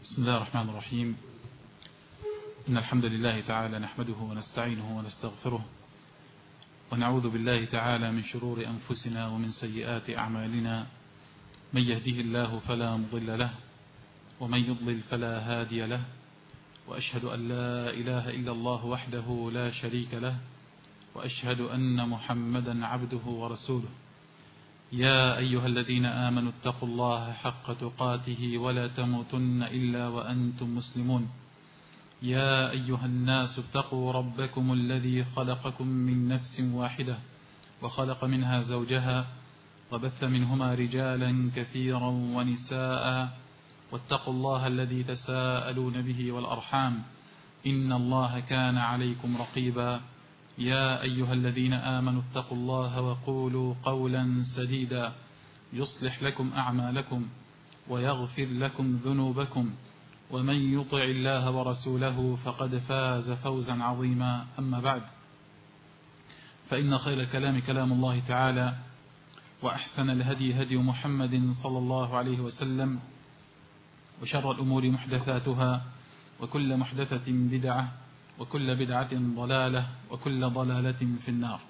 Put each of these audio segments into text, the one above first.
بسم الله الرحمن الرحيم. إن الحمد لله تعالى نحمده ونستعينه ونستغفره، ونعوذ بالله تعالى من شرور أنفسنا ومن سيئات أعمالنا. من يهده الله فلا مضل له، ومن يضلل فلا هادي له، وأشهد أن لا إله إلا الله وحده لا شريك له، وأشهد أن محمدا عبده ورسوله. يا أيها الذين آمنوا اتقوا الله حق تقاته ولا تموتن إلا وأنتم مسلمون. يا أيها الناس اتقوا ربكم الذي خلقكم من نفس واحدة، وخلق منها زوجها، وبث منهما رجالا كثيرا ونساء، واتقوا الله الذي تساءلون به والأرحام، إن الله كان عليكم رقيبا. يا أيها الذين آمنوا اتقوا الله وقولوا قولا سديدا يصلح لكم أعمالكم ويغفر لكم ذنوبكم، ومن يطع الله ورسوله فقد فاز فوزا عظيما. أما بعد، فإن خير الكلام كلام الله تعالى، وأحسن الهدي هدي محمد صلى الله عليه وسلم، وشر الأمور محدثاتها، وكل محدثة بدعة، وكل بدعة ضلالة، وكل ضلالة في النار.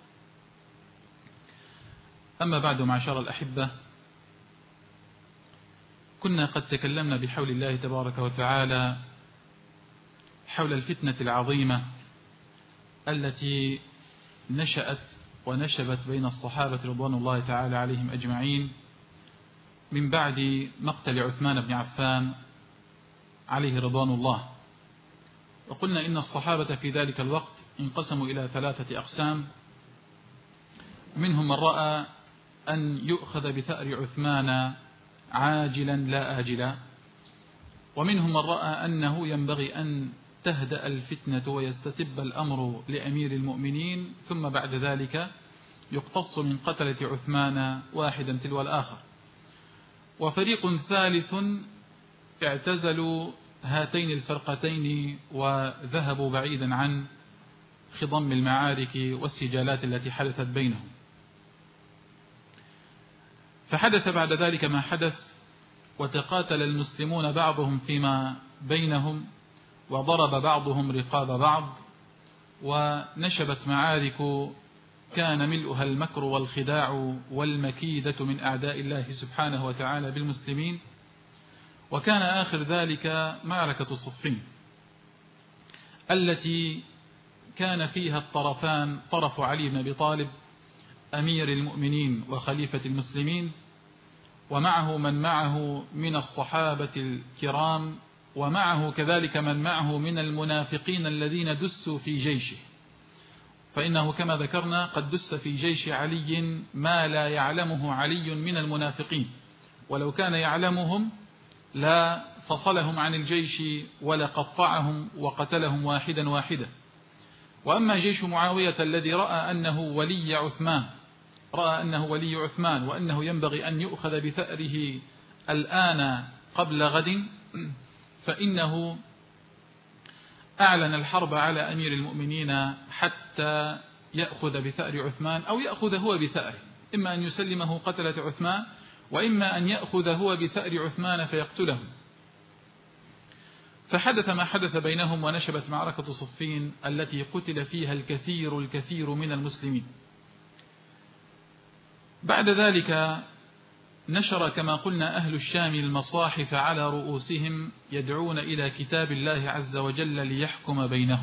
أما بعد، معشر الأحبة، كنا قد تكلمنا بحول الله تبارك وتعالى حول الفتنة العظيمة التي نشأت ونشبت بين الصحابة رضوان الله تعالى عليهم أجمعين من بعد مقتل عثمان بن عفان عليه رضوان الله. وقلنا إن الصحابة في ذلك الوقت انقسموا إلى 3 أقسام: منهم من رأى أن يؤخذ بثأر عثمان عاجلا لا آجلا، ومنهم من رأى أنه ينبغي أن تهدأ الفتنة ويستتب الأمر لأمير المؤمنين، ثم بعد ذلك يقتص من قتلة عثمان واحدا تلو الآخر. وفريق ثالث اعتزلوا هاتين الفرقتين وذهبوا بعيدا عن خضم المعارك والسجالات التي حدثت بينهم. فحدث بعد ذلك ما حدث، وتقاتل المسلمون بعضهم فيما بينهم، وضرب بعضهم رقاب بعض، ونشبت معارك كان ملؤها المكر والخداع والمكيدة من أعداء الله سبحانه وتعالى بالمسلمين. وكان آخر ذلك معركة صفين، التي كان فيها الطرفان: طرف علي بن أبي طالب أمير المؤمنين وخليفة المسلمين، ومعه من معه من الصحابة الكرام، ومعه كذلك من معه من المنافقين الذين دسوا في جيشه. فإنه كما ذكرنا قد دس في جيش علي ما لا يعلمه علي من المنافقين، ولو كان يعلمهم لا فصلهم عن الجيش ولا قطعهم وقتلهم واحدا واحدا. وأما جيش معاوية الذي رأى أنه ولي عثمان وأنه ينبغي أن يؤخذ بثأره الآن قبل غد، فإنه أعلن الحرب على أمير المؤمنين حتى يأخذ بثأر عثمان، أو يأخذ هو بثأره، إما أن يسلمه قتلة عثمان، وإما أن يأخذ هو بثأر عثمان فيقتله. فحدث ما حدث بينهم، ونشبت معركة صفين التي قتل فيها الكثير من المسلمين. بعد ذلك نشر كما قلنا أهل الشام المصاحف على رؤوسهم يدعون إلى كتاب الله عز وجل ليحكم بينهم،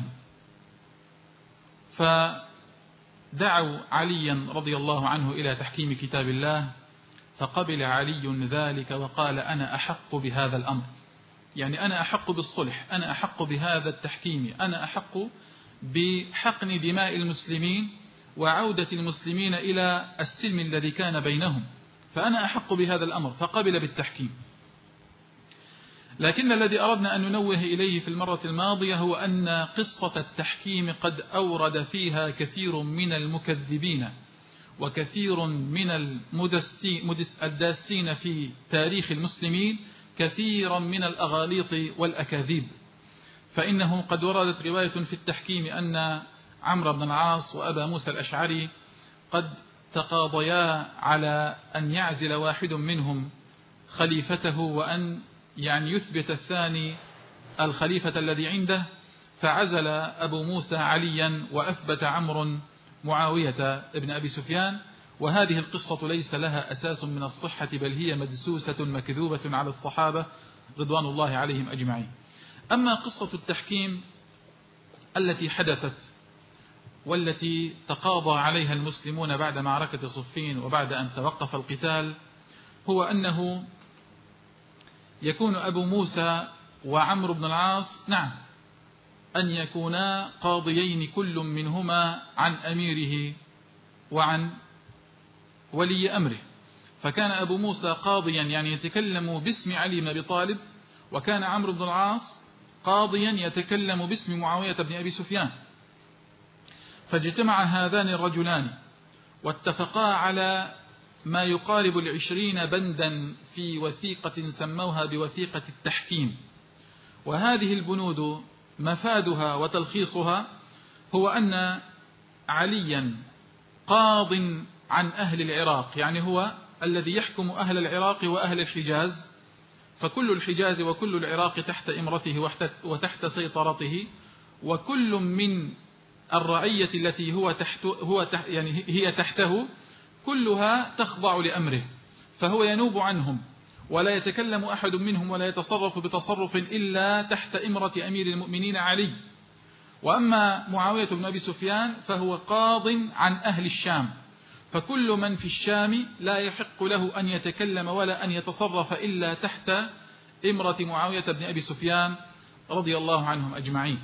فدعوا عليا رضي الله عنه إلى تحكيم كتاب الله، فقبل علي ذلك وقال: أنا أحق بهذا الأمر، يعني أنا أحق بالصلح، أنا أحق بهذا التحكيم، أنا أحق بحقن دماء المسلمين وعودة المسلمين إلى السلم الذي كان بينهم، فأنا أحق بهذا الأمر، فقبل بالتحكيم. لكن الذي أردنا أن ننوه إليه في المرة الماضية هو أن قصة التحكيم قد أورد فيها كثير من المكذبين وكثير من الداسين في تاريخ المسلمين كثيرا من الأغاليط والأكاذيب. فإنه قد وردت رواية في التحكيم أن عمرو بن العاص وأبا موسى الأشعري قد تقاضيا على أن يعزل واحد منهم خليفته، وأن يثبت الثاني الخليفة الذي عنده، فعزل أبو موسى عليا وأثبت عمرو معاوية ابن أبي سفيان. وهذه القصة ليس لها أساس من الصحة، بل هي مدسوسة مكذوبة على الصحابة رضوان الله عليهم أجمعين. أما قصة التحكيم التي حدثت والتي تقاضى عليها المسلمون بعد معركة صفين وبعد أن توقف القتال، هو أنه يكون أبو موسى وعمرو بن العاص أن يكونا قاضيين كل منهما عن أميره وعن ولي أمره. فكان أبو موسى قاضيا يعني يتكلم باسم علي بن أبي طالب، وكان عمرو بن العاص قاضيا يتكلم باسم معاوية بن أبي سفيان. فاجتمع هذان الرجلان واتفقا على ما يقارب 20 بندا في وثيقة سموها بوثيقة التحكيم. وهذه البنود مفادها وتلخيصها هو أن عليا قاض عن أهل العراق، يعني هو الذي يحكم أهل العراق وأهل الحجاز، فكل الحجاز وكل العراق تحت إمرته وتحت سيطرته، وكل من الرعية التي هي تحته كلها تخضع لأمره، فهو ينوب عنهم ولا يتكلم أحد منهم ولا يتصرف بتصرف إلا تحت إمرة أمير المؤمنين علي. وأما معاوية بن أبي سفيان فهو قاض عن أهل الشام، فكل من في الشام لا يحق له أن يتكلم ولا أن يتصرف إلا تحت إمرة معاوية بن أبي سفيان رضي الله عنهم أجمعين.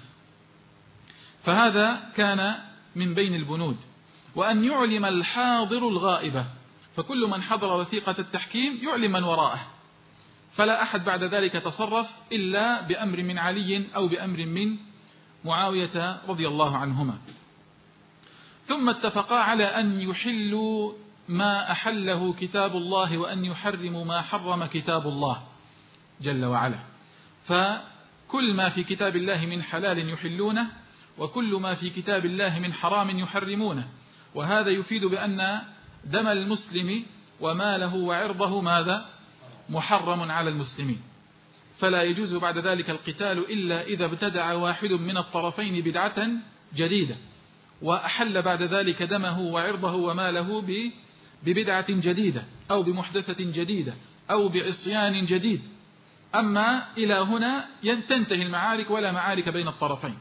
فهذا كان من بين البنود. وأن يعلم الحاضر الغائبة، فكل من حضر وثيقة التحكيم يعلم من وراءه، فلا أحد بعد ذلك تصرف إلا بأمر من علي أو بأمر من معاوية رضي الله عنهما. ثم اتفقا على أن يحلوا ما أحله كتاب الله وأن يحرموا ما حرم كتاب الله جل وعلا. فكل ما في كتاب الله من حلال يحلونه، وكل ما في كتاب الله من حرام يحرمونه. وهذا يفيد بأن دم المسلم وماله وعرضه ماذا؟ محرم على المسلمين، فلا يجوز بعد ذلك القتال إلا إذا ابتدع واحد من الطرفين بدعة جديدة وأحل بعد ذلك دمه وعرضه وماله ببدعة جديدة أو بمحدثة جديدة أو بعصيان جديد. أما إلى هنا تنتهي المعارك ولا معارك بين الطرفين.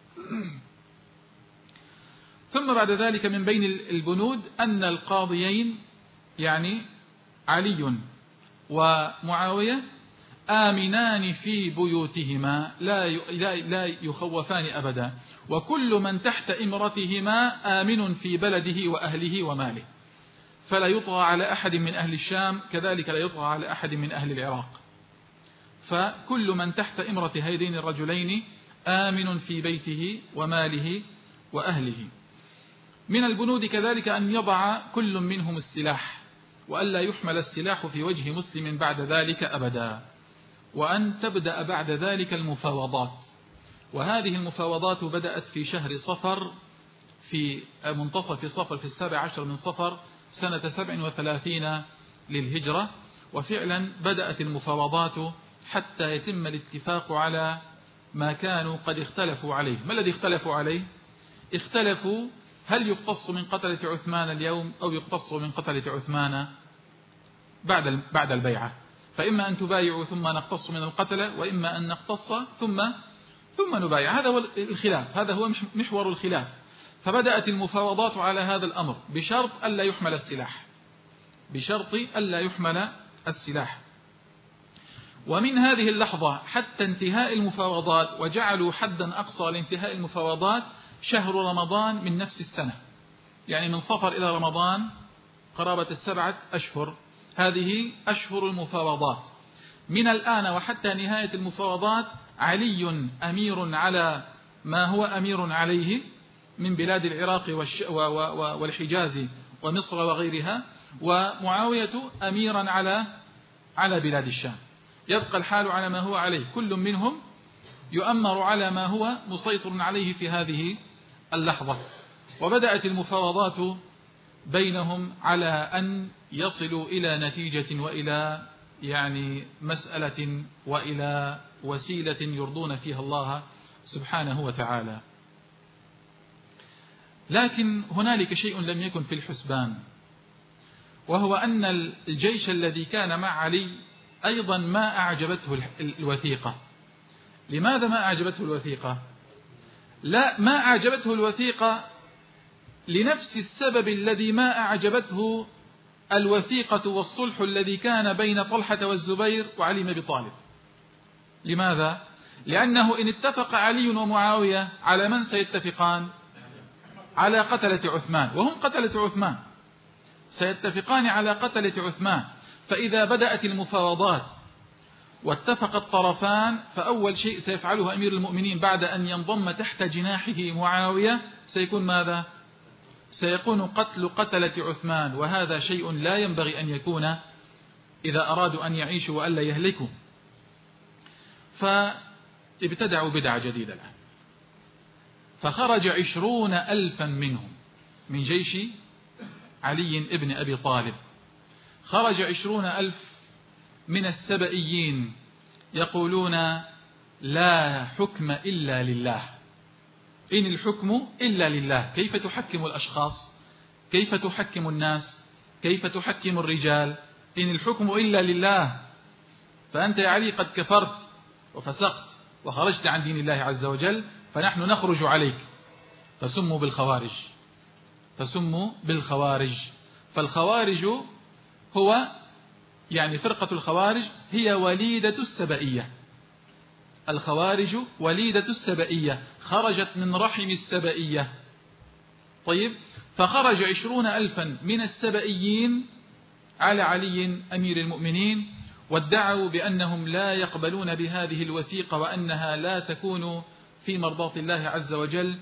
ثم بعد ذلك من بين البنود أن القاضيين يعني علي ومعاوية آمنان في بيوتهما لا يخوفان أبدا، وكل من تحت إمرتهما آمن في بلده وأهله وماله، فلا يطغى على أحد من أهل الشام، كذلك لا يطغى على أحد من أهل العراق. فكل من تحت إمرة هذين الرجلين آمن في بيته وماله وأهله. من البنود كذلك أن يضع كل منهم السلاح، وألا يحمل السلاح في وجه مسلم بعد ذلك أبدا، وأن تبدأ بعد ذلك المفاوضات. وهذه المفاوضات بدأت في شهر صفر، في منتصف صفر، في 17 من صفر سنة 37 للهجرة. وفعلا بدأت المفاوضات حتى يتم الاتفاق على ما كانوا قد اختلفوا عليه. ما الذي اختلفوا عليه؟ اختلفوا هل يقتص من قتلة عثمان اليوم أو يقتص من قتلة عثمان بعد البيعة، فإما أن تبايعوا ثم نقتص من القتلة، وإما أن نقتص ثم نبايع. هذا هو الخلاف، هذا هو محور الخلاف. فبدأت المفاوضات على هذا الأمر بشرط ألا يحمل السلاح، بشرط ألا يحمل السلاح. ومن هذه اللحظة حتى انتهاء المفاوضات، وجعلوا حدا أقصى لانتهاء المفاوضات شهر رمضان من نفس السنة، يعني من صفر إلى رمضان قرابة 7 أشهر. هذه أشهر المفاوضات. من الآن وحتى نهاية المفاوضات علي أمير على ما هو أمير عليه من بلاد العراق والحجاز ومصر وغيرها، ومعاوية أميرا على بلاد الشام. يبقى الحال على ما هو عليه، كل منهم يؤمر على ما هو مسيطر عليه في هذه اللحظة. وبدأت المفاوضات بينهم على أن يصلوا إلى نتيجة وإلى يعني مسألة وسيلة يرضون فيها الله سبحانه وتعالى. لكن هنالك شيء لم يكن في الحسبان، وهو أن الجيش الذي كان مع علي أيضا ما أعجبته الوثيقة. لماذا ما أعجبته الوثيقة؟ لا، ما أعجبته الوثيقة لنفس السبب الذي ما أعجبته الوثيقة والصلح الذي كان بين طلحة والزبير وعلي بن أبي طالب. لماذا؟ لأنه إن اتفق علي ومعاوية على من سيتفقان؟ على قتلة عثمان، وهم قتلة عثمان، سيتفقان على قتلة عثمان. فإذا بدأت المفاوضات واتفق الطرفان، فأول شيء سيفعله أمير المؤمنين بعد أن ينضم تحت جناحه معاوية سيكون ماذا؟ سيكون قتل قتلة عثمان، وهذا شيء لا ينبغي أن يكون إذا أرادوا أن يعيشوا وألا يهلكوا. فابتدعوا بدعة جديدة الآن، فخرج 20,000 منهم من جيش علي ابن أبي طالب. خرج 20,000 من السبئيين يقولون لا حكم إلا لله، إن الحكم إلا لله. كيف تحكم الأشخاص؟ كيف تحكم الناس؟ كيف تحكم الرجال؟ إن الحكم إلا لله. فأنت يا علي قد كفرت وفسقت وخرجت عن دين الله عز وجل، فنحن نخرج عليك. فسموا بالخوارج، فسموا بالخوارج. فالخوارج هو يعني فرقة الخوارج هي وليدة السبئية. الخوارج وليدة السبئية، خرجت من رحم السبئية. طيب، فخرج 20,000 من السبئيين على علي أمير المؤمنين، وادعوا بأنهم لا يقبلون بهذه الوثيقة وأنها لا تكون في مرضاة الله عز وجل،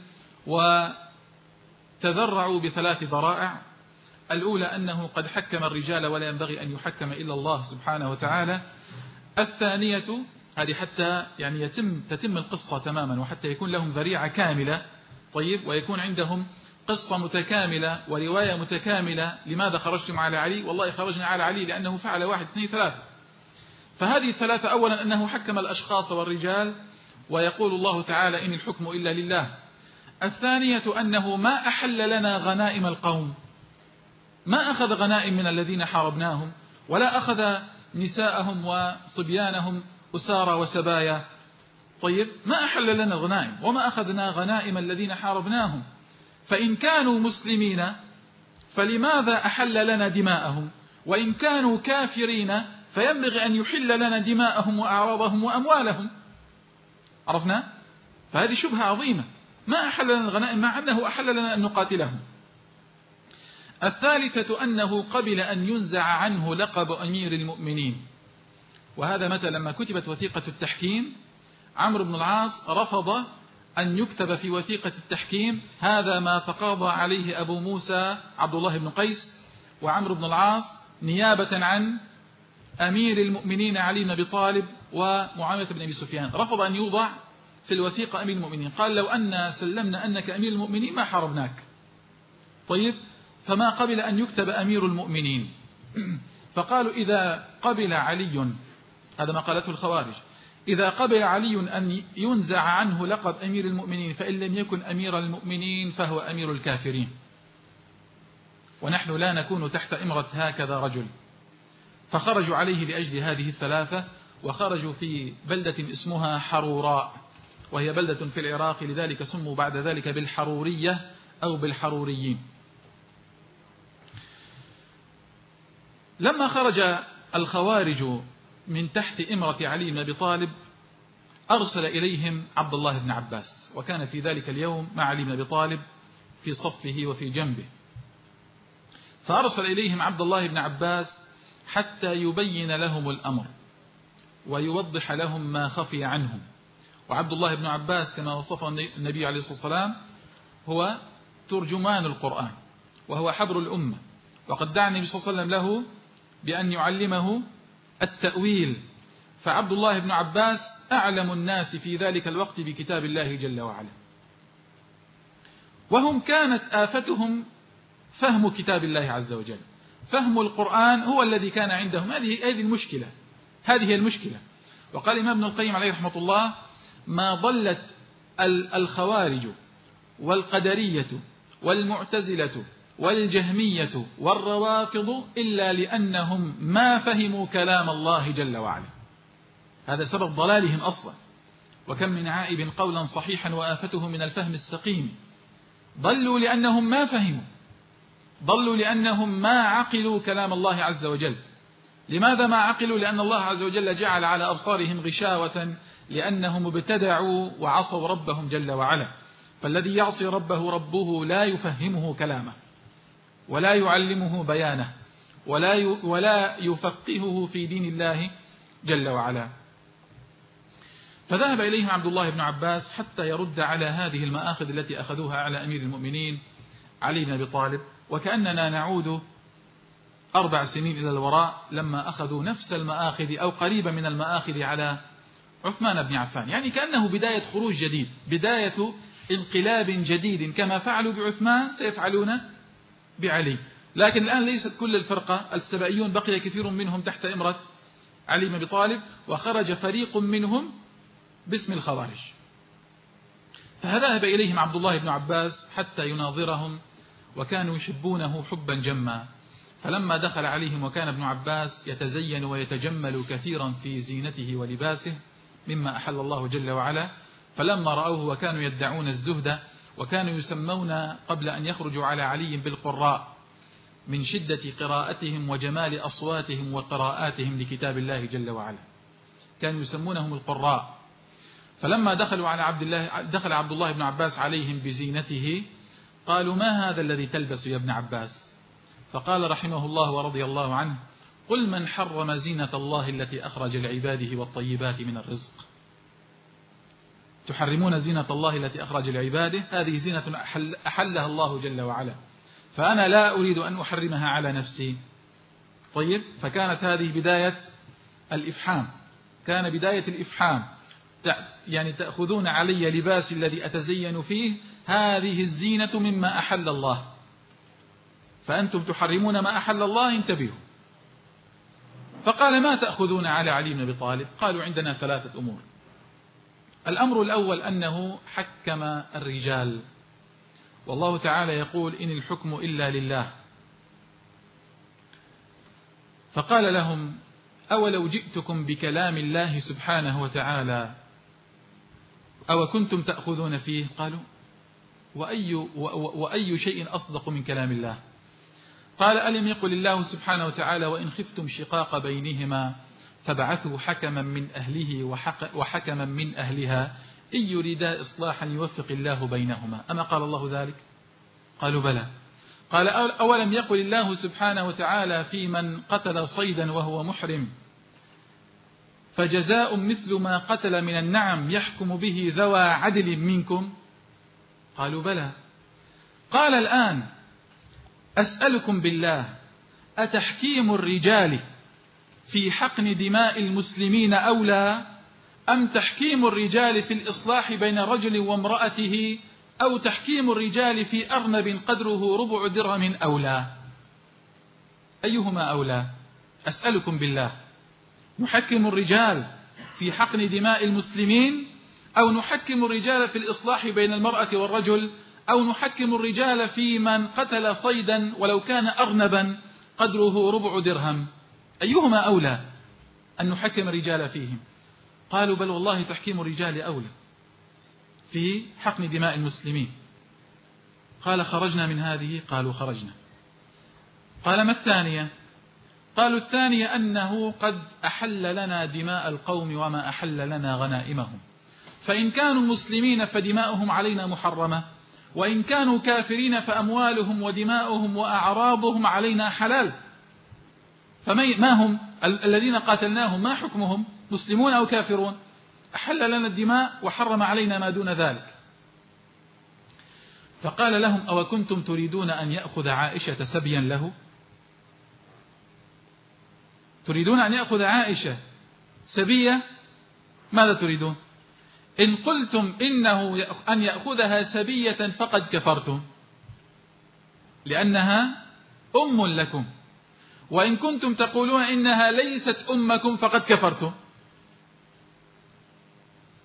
وتذرعوا ب3 ذرائع. الأولى أنه قد حكم الرجال ولا ينبغي أن يحكم إلا الله سبحانه وتعالى. الثانية، هذه حتى يعني تتم القصة تماما، وحتى يكون لهم ذريعة كاملة. طيب، ويكون عندهم قصة متكاملة ورواية متكاملة. لماذا خرجتم على علي؟ والله خرجنا على علي لأنه فعل 1 2 3. فهذه ال3: أولا أنه حكم الأشخاص والرجال، ويقول الله تعالى إن الحكم إلا لله. الثانية أنه ما أحل لنا غنائم القوم، ما أخذ غنائم من الذين حاربناهم، ولا أخذ نساءهم وصبيانهم أسارى وسبايا. طيب، ما أحل لنا الغنائم وما أخذنا غنائم الذين حاربناهم. فإن كانوا مسلمين فلماذا أحل لنا دماءهم؟ وإن كانوا كافرين فينبغي أن يحل لنا دماءهم وأعراضهم وأموالهم. عرفنا؟ فهذه شبهة عظيمة. ما أحل لنا الغنائم مع أنه أحل لنا أن نقاتلهم. الثالثة أنه قبل أن ينزع عنه لقب أمير المؤمنين. وهذا متى؟ لما كتبت وثيقة التحكيم، عمرو بن العاص رفض أن يكتب في وثيقة التحكيم هذا ما تقاضى عليه أبو موسى عبد الله بن قيس وعمرو بن العاص نيابة عن أمير المؤمنين علي بن أبي طالب ومعاوية بن أبي سفيان. رفض أن يوضع في الوثيقة أمير المؤمنين، قال لو أن سلمنا أنك أمير المؤمنين ما حاربناك. طيب، فما قبل أن يكتب أمير المؤمنين. فقالوا إذا قبل علي، هذا ما قالته الخوارج، إذا قبل علي أن ينزع عنه لقب أمير المؤمنين فإن لم يكن أمير المؤمنين فهو أمير الكافرين، ونحن لا نكون تحت إمرة هكذا رجل. فخرجوا عليه لأجل هذه الثلاثة، وخرجوا في بلدة اسمها حروراء، وهي بلدة في العراق، لذلك سموا بعد ذلك بالحرورية أو بالحروريين. لما خرج الخوارج من تحت إمرة علي بن أبي طالب أرسل إليهم عبد الله بن عباس، وكان في ذلك اليوم مع علي بن أبي طالب في صفه وفي جنبه. فأرسل إليهم عبد الله بن عباس حتى يبين لهم الأمر ويوضح لهم ما خفي عنهم. وعبد الله بن عباس كما وصفه النبي عليه الصلاة والسلام هو ترجمان القرآن، وهو حبر الأمة، وقد دعا النبي صلى الله عليه وسلم له بأن يعلمه التأويل. فعبد الله بن عباس أعلم الناس في ذلك الوقت بكتاب الله جل وعلا، وهم كانت آفتهم فهم كتاب الله عز وجل، فهم القرآن هو الذي كان عندهم. هذه المشكلة، هذه المشكلة. وقال الإمام ابن القيم عليه رحمة الله: ما ضلت الخوارج والقدرية والمعتزلة والجهمية والروافض إلا لأنهم ما فهموا كلام الله جل وعلا. هذا سبب ضلالهم أصلا. وكم من عائب قولا صحيحا وآفته من الفهم السقيم. ضلوا لأنهم ما فهموا، ضلوا لأنهم ما عقلوا كلام الله عز وجل. لماذا ما عقلوا؟ لأن الله عز وجل جعل على أبصارهم غشاوة، لأنهم ابتدعوا وعصوا ربهم جل وعلا. فالذي يعصي ربه، ربه لا يفهمه كلامه ولا يعلمه بيانه ولا يفقهه في دين الله جل وعلا. فذهب إليهم عبد الله بن عباس حتى يرد على هذه المآخذ التي أخذوها على أمير المؤمنين علي بن أبي طالب. وكأننا نعود 4 سنين إلى الوراء لما أخذوا نفس المآخذ أو قريبا من المآخذ على عثمان بن عفان. يعني كأنه بداية خروج جديد، بداية انقلاب جديد، كما فعلوا بعثمان سيفعلون بعلي. لكن الآن ليست كل الفرقة السبائيون، بقي كثير منهم تحت إمرة علي بن أبي طالب، وخرج فريق منهم باسم الخوارج. فذهب إليهم عبد الله بن عباس حتى يناظرهم، وكانوا يحبونه حبا جما. فلما دخل عليهم وكان ابن عباس يتزين ويتجمل كثيرا في زينته ولباسه مما أحل الله جل وعلا، فلما رأوه وكانوا يدعون الزهد، وكانوا يسمون قبل أن يخرجوا على علي بالقراء من شدة قراءتهم وجمال أصواتهم وقراءاتهم لكتاب الله جل وعلا، كانوا يسمونهم القراء. فلما دخلوا على دخل عبد الله بن عباس عليهم بزينته، قالوا: ما هذا الذي تلبس يا ابن عباس؟ فقال رحمه الله ورضي الله عنه: قل من حرم زينة الله التي أخرج لعباده والطيبات من الرزق. تحرمون زينة الله التي أخرج لعباده، هذه زينة أحلها الله جل وعلا، فأنا لا أريد أن أحرمها على نفسي. طيب، فكانت هذه بداية الإفحام، كان بداية الإفحام، يعني تأخذون علي لباسي الذي أتزين فيه، هذه الزينة مما أحل الله، فأنتم تحرمون ما أحل الله، انتبهوا. فقال: ما تأخذون على علي بن أبي طالب؟ قالوا: عندنا 3 أمور. الأمر الأول أنه حكم الرجال، والله تعالى يقول: إن الحكم إلا لله. فقال لهم: أولو جئتكم بكلام الله سبحانه وتعالى أو كنتم تأخذون فيه؟ قالوا: وأي شيء أصدق من كلام الله؟ قال: ألم يقل الله سبحانه وتعالى: وإن خفتم شقاق بينهما فبعثوا حكما من أهله وحكما من أهلها إن يريدا إصلاحا يوفق الله بينهما. أما قال الله ذلك؟ قالوا: بلى. قال: أولم يقل الله سبحانه وتعالى في من قتل صيدا وهو محرم فجزاء مثل ما قتل من النعم يحكم به ذوى عدل منكم؟ قالوا: بلى. قال: الآن أسألكم بالله، أتحكيم الرجال في حقن دماء المسلمين أولى أم تحكيم الرجال في الإصلاح بين رجل وامرأته أو تحكيم الرجال في أرنب قدره ربع درهم أولى؟ أيهما أولى؟ أسألكم بالله، نحكم الرجال في حقن دماء المسلمين أو نحكم الرجال في الإصلاح بين المرأة والرجل أو نحكم الرجال في من قتل صيدا ولو كان أرنبا قدره ربع درهم؟ أيهما أولى أن نحكم الرجال فيهم؟ قالوا: بل والله تحكيم الرجال أولى في حقن دماء المسلمين. قال: خرجنا من هذه؟ قالوا: خرجنا. قال: ما الثانية؟ قالوا: الثانية أنه قد أحل لنا دماء القوم وما أحل لنا غنائمهم، فإن كانوا مسلمين فدماؤهم علينا محرمة، وإن كانوا كافرين فأموالهم ودماؤهم وأعراضهم علينا حلال. فما هم الذين قاتلناهم؟ ما حكمهم؟ مسلمون أو كافرون؟ أحل لنا الدماء وحرم علينا ما دون ذلك. فقال لهم: أو كنتم تريدون أن يأخذ عائشة سبيا له؟ تريدون أن يأخذ عائشة سبية؟ ماذا تريدون؟ إن قلتم إنه أن يأخذها سبية فقد كفرتم، لأنها أم لكم، وإن كنتم تقولون إنها ليست أمكم فقد كفرتم.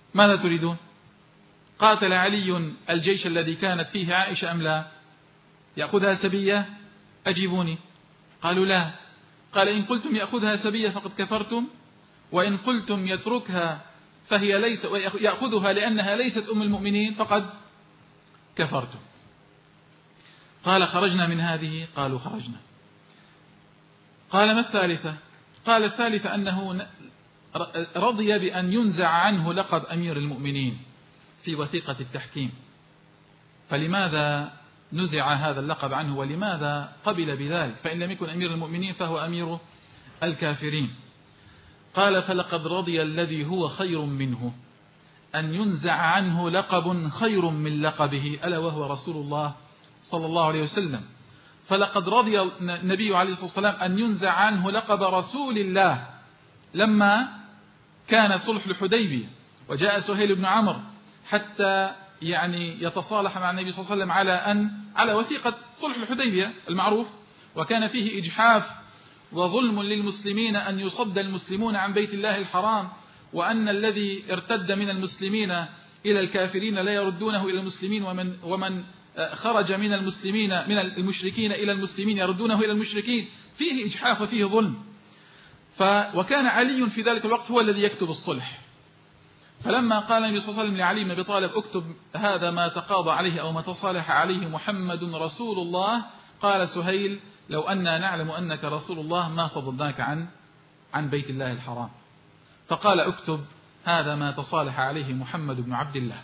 ماذا تريدون؟ قاتل علي الجيش الذي كانت فيه عائشة أم لا؟ يأخذها سبية؟ أجيبوني. قالوا لا. قال إن قلتم يأخذها سبية فقد كفرتم، وإن قلتم يتركها فهي ليس يأخذها لأنها ليست أم المؤمنين فقد كفرتم. قال خرجنا من هذه؟ قالوا خرجنا. قال ما الثالثة؟ قال الثالثة أنه رضي بأن ينزع عنه لقب أمير المؤمنين في وثيقة التحكيم. فلماذا نزع هذا اللقب عنه ولماذا قبل بذلك؟ فإن لم يكن أمير المؤمنين فهو أمير الكافرين. قال فلقد رضي الذي هو خير منه أن ينزع عنه لقب خير من لقبه، ألا وهو رسول الله صلى الله عليه وسلم. فلقد رضي النبي عليه الصلاة والسلام أن ينزع عنه لقب رسول الله لما كان صلح الحديبية وجاء سهيل بن عمرو حتى يتصالح مع النبي صلى الله عليه وسلم على وثيقة صلح الحديبية المعروف، وكان فيه إجحاف وظلم للمسلمين أن يصد المسلمون عن بيت الله الحرام، وأن الذي ارتد من المسلمين إلى الكافرين لا يردونه إلى المسلمين، ومن خرج من المسلمين من المشركين إلى المسلمين يردونه إلى المشركين. فيه إجحاف وفيه ظلم. وكان علي في ذلك الوقت هو الذي يكتب الصلح. فلما قال النبي صلى الله عليه وسلم لعلي بن أبي طالب اكتب هذا ما تقاضى عليه أو ما تصالح عليه محمد رسول الله، قال سهيل لو أننا نعلم أنك رسول الله ما صددناك عن بيت الله الحرام. فقال اكتب هذا ما تصالح عليه محمد بن عبد الله،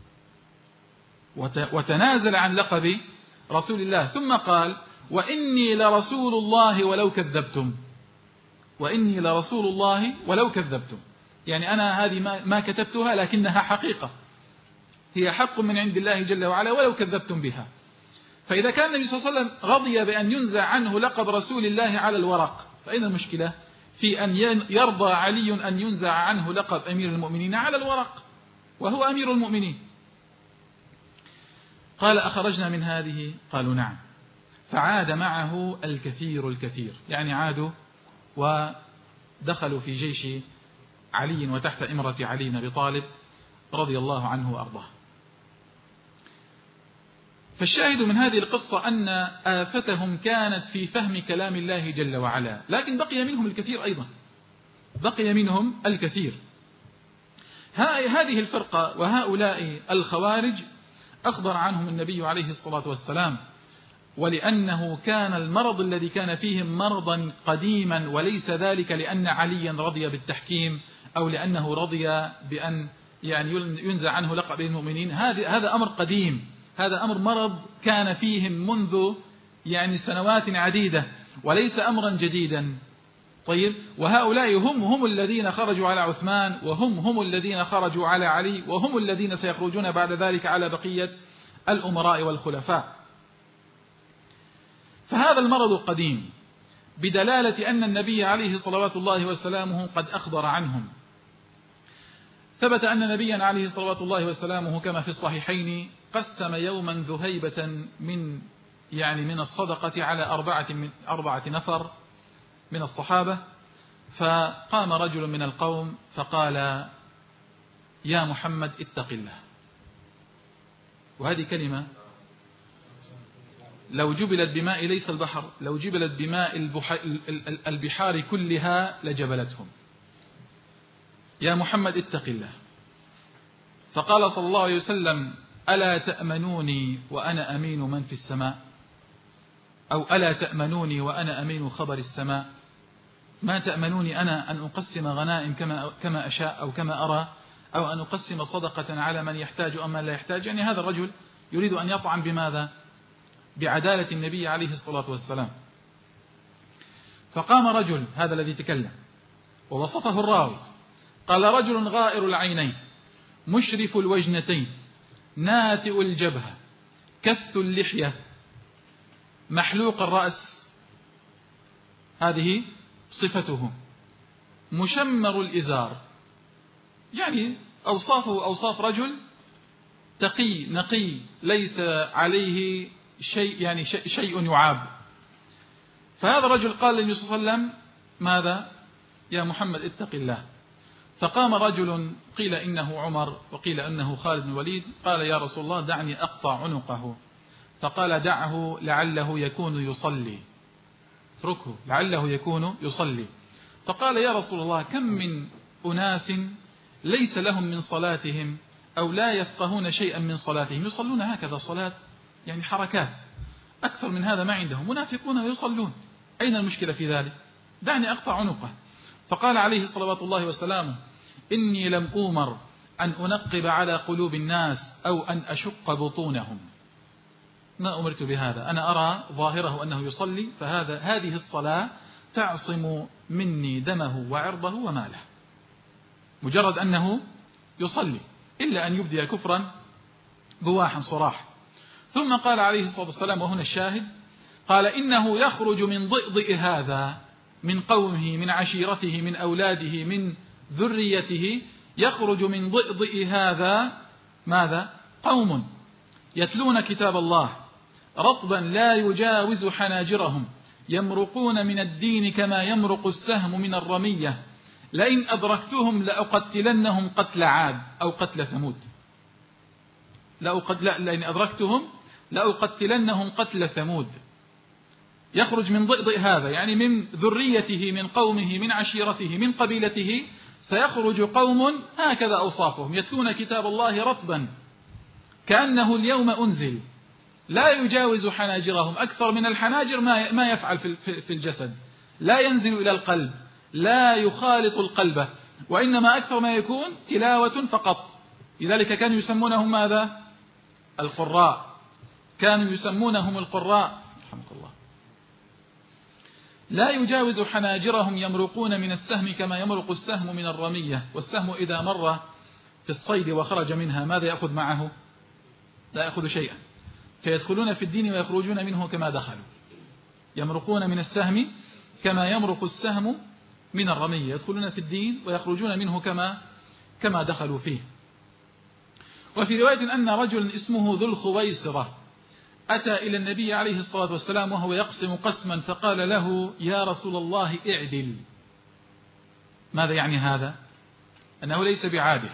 وتنازل عن لقب رسول الله. ثم قال وإني لرسول الله ولو كذبتم، وإني لرسول الله ولو كذبتم، يعني أنا هذه ما كتبتها لكنها حقيقة، هي حق من عند الله جل وعلا ولو كذبتم بها. فإذا كان النبي صلى الله عليه وسلم رضي بأن ينزع عنه لقب رسول الله على الورق، فإن المشكلة في أن يرضى علي أن ينزع عنه لقب أمير المؤمنين على الورق وهو أمير المؤمنين؟ قال أخرجنا من هذه؟ قالوا نعم. فعاد معه الكثير، يعني عادوا ودخلوا في جيش علي وتحت إمرة علي بن أبي طالب رضي الله عنه وأرضاه. فالشاهد من هذه القصة أن آفتهم كانت في فهم كلام الله جل وعلا، لكن بقي منهم الكثير أيضا، بقي منهم الكثير. هذه الفرقة وهؤلاء الخوارج أخبر عنهم النبي عليه الصلاة والسلام، ولأنه كان المرض الذي كان فيهم مرضا قديما، وليس ذلك لأن عليا رضي بالتحكيم أو لأنه رضي بأن ينزع عنه لقب المؤمنين. هذا أمر قديم، هذا أمر مرض كان فيهم منذ سنوات عديدة، وليس أمرا جديدا. طيب، وهؤلاء هم الذين خرجوا على عثمان، وهم الذين خرجوا على علي، وهم الذين سيخرجون بعد ذلك على بقية الأمراء والخلفاء. فهذا المرض قديم بدلالة أن النبي عليه صلوات الله وسلامه قد أخبر عنهم. ثبت أن نبينا عليه صلوات الله وسلامه كما في الصحيحين قسم يوما ذهيبة من الصدقة على 4 نفر من الصحابة. فقام رجل من القوم فقال يا محمد اتق الله. وهذه كلمة لو جبلت بماء ليس البحر، لو جبلت بماء البحار كلها لجبلتهم. يا محمد اتق الله. فقال صلى الله عليه وسلم ألا تأمنوني وأنا أمين من في السماء، أو ألا تأمنوني وأنا أمين خبر السماء؟ ما تأمنوني أنا أن أقسم غنائم كما أشاء أو كما أرى، أو أن أقسم صدقة على من يحتاج أو من لا يحتاج؟ هذا الرجل يريد أن يطعن بماذا؟ بعدالة النبي عليه الصلاة والسلام. فقام رجل، هذا الذي تكلم ووصفه الراوي، قال رجل غائر العينين مشرف الوجنتين ناتئ الجبهة كث اللحية محلوق الرأس، هذه صفته، مشمر الإزار، أوصافه أوصاف رجل تقي نقي ليس عليه شيء شيء يعاب. فهذا الرجل قال للنبي صلى الله عليه وسلم ماذا؟ يا محمد اتق الله. فقام رجل قيل إنه عمر وقيل إنه خالد بن الوليد، قال يا رسول الله دعني أقطع عنقه. فقال دعه لعله يكون يصلي، اتركه لعله يكون يصلي. فقال يا رسول الله كم من أناس ليس لهم من صلاتهم أو لا يفقهون شيئا من صلاتهم، يصلون هكذا صلاة يعني حركات، أكثر من هذا ما عندهم، منافقون ويصلون، أين المشكلة في ذلك؟ دعني أقطع عنقه. فقال عليه صلوات الله وسلامه إني لم أؤمر أن أنقب على قلوب الناس أو أن أشق بطونهم، ما أمرت بهذا، أنا أرى ظاهره أنه يصلي، هذه الصلاة تعصم مني دمه وعرضه وماله، مجرد أنه يصلي، إلا أن يبدي كفرا بواحا صراح. ثم قال عليه الصلاة والسلام وهنا الشاهد، قال إنه يخرج من ضئضئ هذا، من قومه، من عشيرته، من أولاده، من ذريته، يخرج من ضئضئ هذا ماذا؟ قوم يتلون كتاب الله رطبا لا يجاوز حناجرهم، يمرقون من الدين كما يمرق السهم من الرمية، لئن أدركتهم لأقتلنهم قتل عاد أو قتل ثمود، لئن أدركتهم لأقتلنهم قتل ثمود. يخرج من ضئضئ هذا يعني من ذريته، من قومه، من عشيرته، من قبيلته، سيخرج قوم هكذا أوصافهم، يتلون كتاب الله رطبا كأنه اليوم أنزل، لا يجاوز حناجرهم، أكثر من الحناجر ما يفعل في الجسد، لا ينزل إلى القلب، لا يخالط القلب، وإنما أكثر ما يكون تلاوة فقط. لذلك كانوا يسمونهم ماذا؟ القراء، كانوا يسمونهم القراء رحمك الله. لا يجاوز حناجرهم، يمرقون من السهم كما يمرق السهم من الرمية، والسهم إذا مر في الصيد وخرج منها ماذا يأخذ معه؟ لا يأخذ شيئا، فيدخلون في الدين ويخرجون منه كما دخلوا، يمرقون من السهم كما يمرق السهم من الرمية، يدخلون في الدين ويخرجون منه كما دخلوا فيه. وفي رواية أن رجل اسمه ذو الخويصرة أتى إلى النبي عليه الصلاة والسلام وهو يقسم قسما، فقال له يا رسول الله اعدل. ماذا يعني هذا؟ أنه ليس بعادل،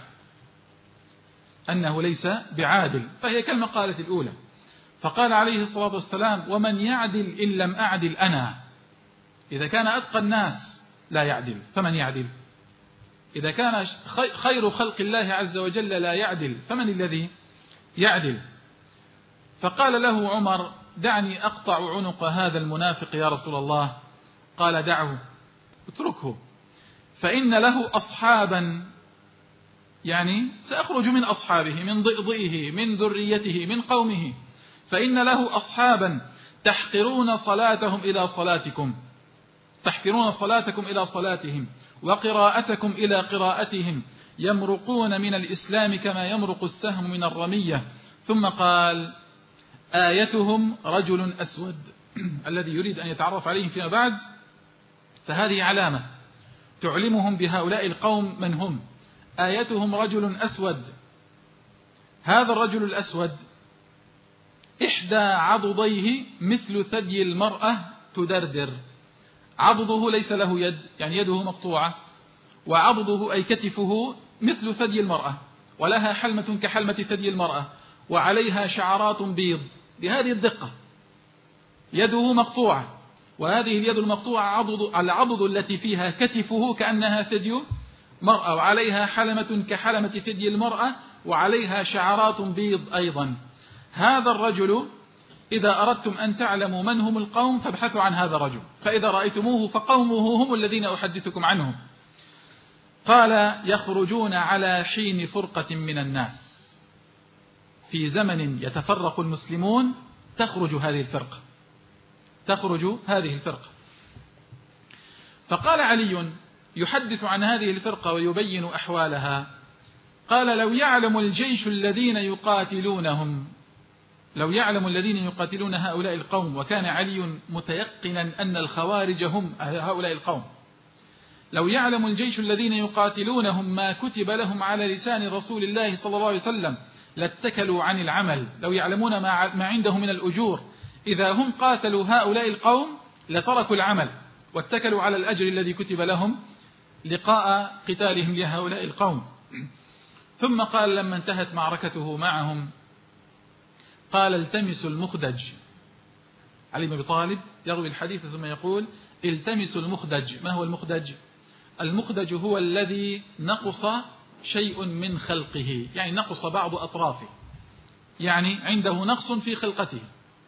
أنه ليس بعادل، فهي كالمقالة الأولى. فقال عليه الصلاة والسلام ومن يعدل إن لم أعدل أنا؟ إذا كان أتقى الناس لا يعدل فمن يعدل؟ إذا كان خير خلق الله عز وجل لا يعدل فمن الذي يعدل؟ فقال له عمر دعني أقطع عنق هذا المنافق يا رسول الله. قال دعه، اتركه، فإن له أصحابا، يعني سأخرج من أصحابه، من ضئضئه، من ذريته، من قومه، فإن له أصحابا تحقرون صلاتهم إلى صلاتكم، تحقرون صلاتكم إلى صلاتهم وقراءتكم إلى قراءتهم، يمرقون من الإسلام كما يمرق السهم من الرمية. ثم قال آيتهم رجل أسود الذي يريد أن يتعرف عليهم فيما بعد، فهذه علامة تعلمهم بهؤلاء القوم من هم. آيتهم رجل أسود، هذا الرجل الأسود إحدى عضديه مثل ثدي المرأة تدردر، عضده ليس له يد، يعني يده مقطوعة، وعضده أي كتفه مثل ثدي المرأة، ولها حلمة كحلمة ثدي المرأة، وعليها شعرات بيض، بهذه الدقة، يده مقطوعة، وهذه اليد المقطوعة العضد التي فيها كتفه كأنها ثدي مرأة، وعليها حلمة كحلمة ثدي المرأة، وعليها شعرات بيض أيضا. هذا الرجل إذا أردتم أن تعلموا من هم القوم فابحثوا عن هذا الرجل، فإذا رأيتموه فقومه هم الذين أحدثكم عنهم. قال يخرجون على حين فرقة من الناس، في زمن يتفرق المسلمون تخرج هذه الفرقة، تخرج هذه الفرقة. فقال علي يحدث عن هذه الفرقة ويبين أحوالها، قال لو يعلم الجيش الذين يقاتلونهم، لو يعلم الذين يقاتلون هؤلاء القوم، وكان علي متيقنا أن الخوارج هم هؤلاء القوم، لو يعلم الجيش الذين يقاتلونهم ما كتب لهم على لسان رسول الله صلى الله عليه وسلم لاتكلوا عن العمل، لو يعلمون ما عنده من الأجور، إذا هم قاتلوا هؤلاء القوم لتركوا العمل واتكلوا على الأجر الذي كتب لهم لقاء قتالهم لهؤلاء القوم. ثم قال لما انتهت معركته معهم قال التمسوا المخدج. علي بن أبي طالب يروي الحديث ثم يقول التمسوا المخدج. ما هو المخدج؟ المخدج هو الذي نقص شيء من خلقه، يعني نقص بعض أطرافه، يعني عنده نقص في خلقته.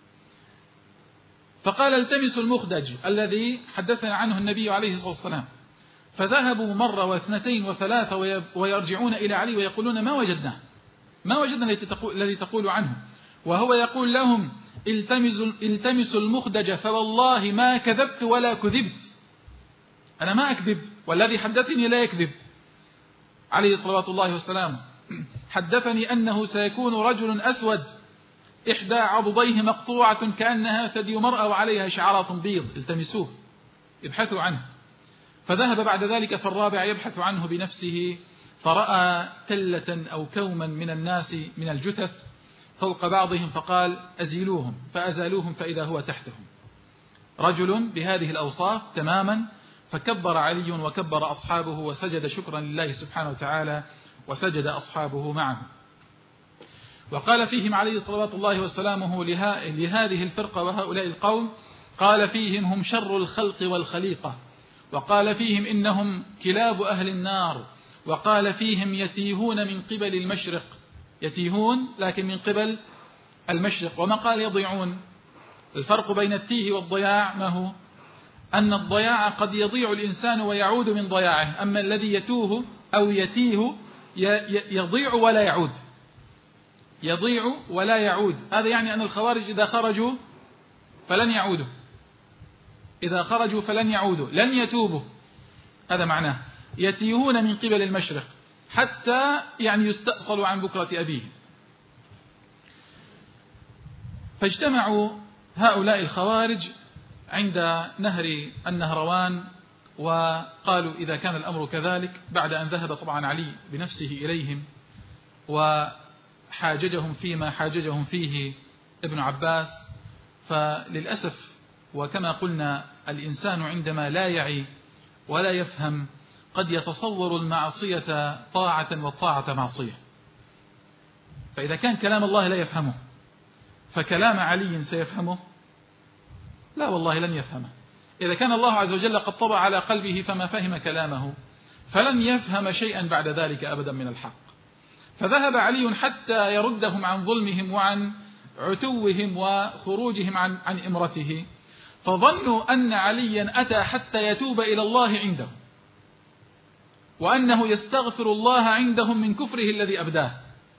فقال التمسوا المخدج الذي حدثنا عنه النبي عليه الصلاة والسلام. فذهبوا مرة واثنتين وثلاثة ويرجعون إلى علي ويقولون ما وجدنا الذي تقول عنه، وهو يقول لهم التمسوا المخدج فوالله ما كذبت ولا كذبت، أنا ما أكذب والذي حدثني لا يكذب. عليه صلوات الله والسلام حدثني أنه سيكون رجل أسود إحدى عضديه مقطوعة كأنها ثدي مرأة وعليها شعرات بيض، التمسوه ابحثوا عنه. فذهب بعد ذلك في الرابع يبحث عنه بنفسه، فرأى تلة أو كوما من الناس من الجثث فوق بعضهم، فقال أزيلوهم، فأزالوهم فإذا هو تحتهم رجل بهذه الأوصاف تماما. فكبر علي وكبر أصحابه وسجد شكرا لله سبحانه وتعالى، وسجد أصحابه معه. وقال فيهم عليه صلوات الله وسلامه لهذه الفرقة وهؤلاء القوم، قال فيهم هم شر الخلق والخليقة، وقال فيهم إنهم كلاب أهل النار، وقال فيهم يتيهون من قبل المشرق، يتيهون لكن من قبل المشرق. وما قال يضيعون. الفرق بين التيه والضياع ما هو؟ أن الضياع قد يضيع الإنسان ويعود من ضياعه، أما الذي يتوه أو يتيه يضيع ولا يعود، يضيع ولا يعود. هذا يعني أن الخوارج إذا خرجوا فلن يعودوا، إذا خرجوا فلن يعودوا، لن يتوبوا، هذا معناه. يتيهون من قبل المشرق حتى يعني يستأصلوا عن بكرة أبيه. فاجتمعوا هؤلاء الخوارج عند نهر النهروان وقالوا إذا كان الأمر كذلك، بعد أن ذهب طبعا علي بنفسه إليهم وحاججهم فيما حاججهم فيه ابن عباس. فللأسف وكما قلنا الإنسان عندما لا يعي ولا يفهم قد يتصور المعصية طاعة والطاعة معصية. فإذا كان كلام الله لا يفهمه فكلام علي سيفهمه؟ لا والله لن يفهمه. إذا كان الله عز وجل قد طبع على قلبه فما فهم كلامه فلن يفهم شيئا بعد ذلك أبدا من الحق. فذهب علي حتى يردهم عن ظلمهم وعن عتوهم وخروجهم عن إمرته، فظنوا أن عليا أتى حتى يتوب إلى الله عنده، وأنه يستغفر الله عندهم من كفره الذي أبداه.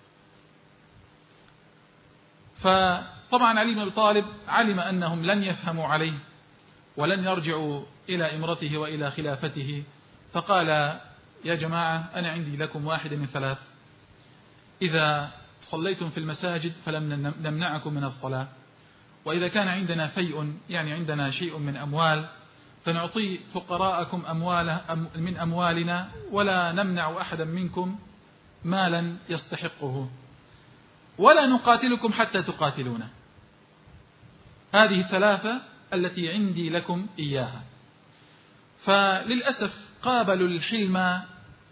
فطبعا علي بن أبي طالب علم أنهم لن يفهموا عليه ولن يرجعوا إلى إمرته وإلى خلافته، فقال يا جماعة أنا عندي لكم واحد من ثلاث: إذا صليتم في المساجد فلم نمنعكم من الصلاة، وإذا كان عندنا فيء يعني عندنا شيء من أموال فنعطي فقراءكم من أموالنا ولا نمنع أحدا منكم مالا يستحقه، ولا نقاتلكم حتى تقاتلونا. هذه الثلاثة التي عندي لكم إياها. فللأسف قابلوا الحلم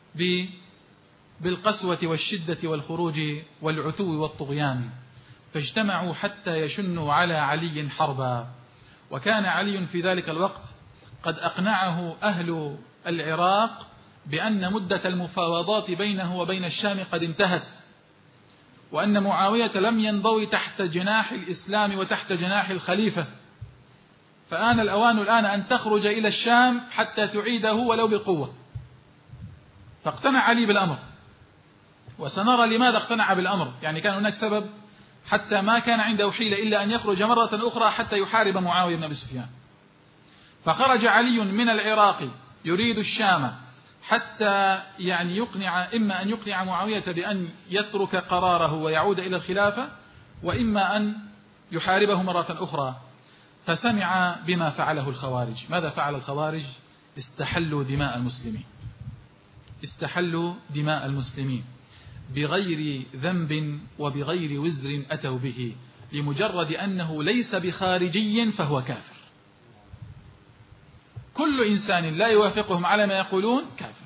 بالقسوة والشدة والخروج والعتو والطغيان، فاجتمعوا حتى يشنوا على علي حربا. وكان علي في ذلك الوقت قد أقنعه أهل العراق بأن مدة المفاوضات بينه وبين الشام قد انتهت، وأن معاوية لم ينضوي تحت جناح الإسلام وتحت جناح الخليفة، فآن الأوان الآن أن تخرج إلى الشام حتى تعيده ولو بالقوة. فاقتنع علي بالأمر، وسنرى لماذا اقتنع بالأمر. يعني كان هناك سبب حتى ما كان عنده حيلة إلا أن يخرج مرة أخرى حتى يحارب معاوية بن أبي سفيان. فخرج علي من العراق يريد الشام حتى يعني يقنع، إما أن يقنع معاوية بأن يترك قراره ويعود إلى الخلافة، وإما أن يحاربه مرة أخرى. فسمع بما فعله الخوارج. ماذا فعل الخوارج؟ استحلوا دماء المسلمين، استحلوا دماء المسلمين بغير ذنب وبغير وزر أتوا به، لمجرد أنه ليس بخارجي فهو كافر. كل إنسان لا يوافقهم على ما يقولون كافر.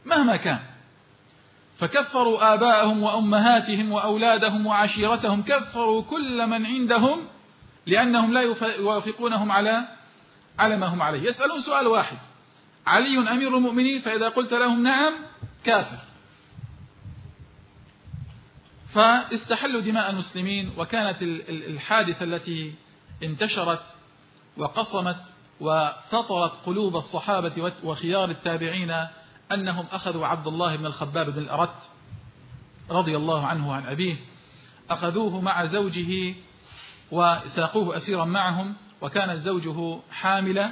مهما كان. فكفروا آباءهم وأمهاتهم وأولادهم وعشيرتهم، كفروا كل من عندهم لأنهم لا يوافقونهم على ما هم عليه. يسألون سؤال واحد: علي أمير المؤمنين؟ فإذا قلت لهم نعم كافر. فاستحلوا دماء المسلمين. وكانت الحادثة التي انتشرت وقصمت وفطرت قلوب الصحابة وخيار التابعين أنهم أخذوا عبد الله بن الخباب بن الأرت رضي الله عنه عن أبيه، أخذوه مع زوجه وساقوه أسيرا معهم، وكانت زوجه حاملة.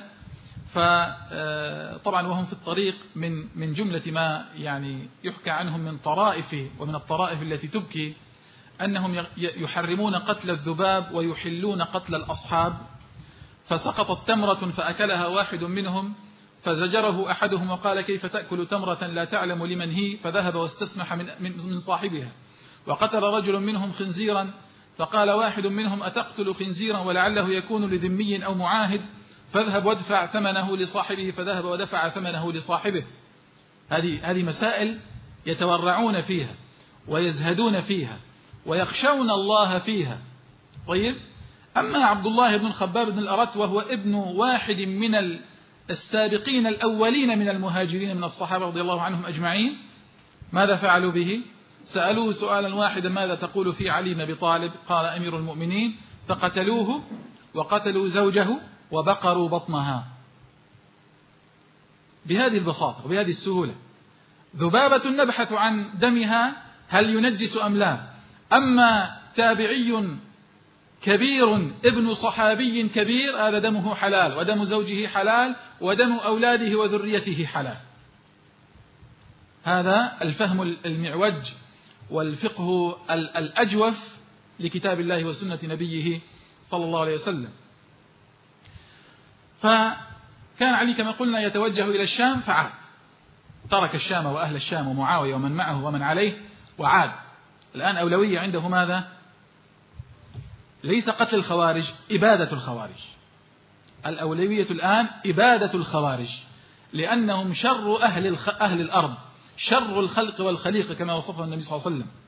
فطبعا وهم في الطريق من جملة ما يعني يحكى عنهم من طرائف ومن الطرائف التي تبكي أنهم يحرمون قتل الذباب ويحلون قتل الأصحاب. فسقطت تمرة فأكلها واحد منهم، فزجره أحدهم وقال: كيف تأكل تمرة لا تعلم لمن هي؟ فذهب واستسمح من صاحبها. وقتل رجل منهم خنزيرا، فقال واحد منهم: أتقتل خنزيرا ولعله يكون لذمي أو معاهد؟ فاذهب وادفع ثمنه لصاحبه. فذهب ودفع ثمنه لصاحبه. هذه مسائل يتورعون فيها ويزهدون فيها ويخشون الله فيها. طيب، أما عبد الله بن خباب بن الأرت وهو ابن واحد من السابقين الأولين من المهاجرين من الصحابة رضي الله عنهم أجمعين، ماذا فعلوا به؟ سألوه سؤالا واحدا: ماذا تقول في علي بن أبي طالب؟ قال: أمير المؤمنين. فقتلوه وقتلوا زوجه وبقروا بطنها. بهذه البساطة وبهذه السهولة. ذبابة نبحث عن دمها هل ينجس أم لا. أما تابعي كبير ابن صحابي كبير، هذا دمه حلال، ودم زوجه حلال، ودم أولاده وذريته حلال. هذا الفهم المعوج والفقه الأجوف لكتاب الله وسنة نبيه صلى الله عليه وسلم. فكان علي كما قلنا يتوجه إلى الشام، فعاد، ترك الشام وأهل الشام ومعاوية ومن معه ومن عليه وعاد. الآن أولوية عنده ماذا؟ ليس قتل الخوارج، إبادة الخوارج. الأولوية الآن إبادة الخوارج، لأنهم شر أهل الأرض، شر الخلق والخليقة كما وصفه النبي صلى الله عليه وسلم.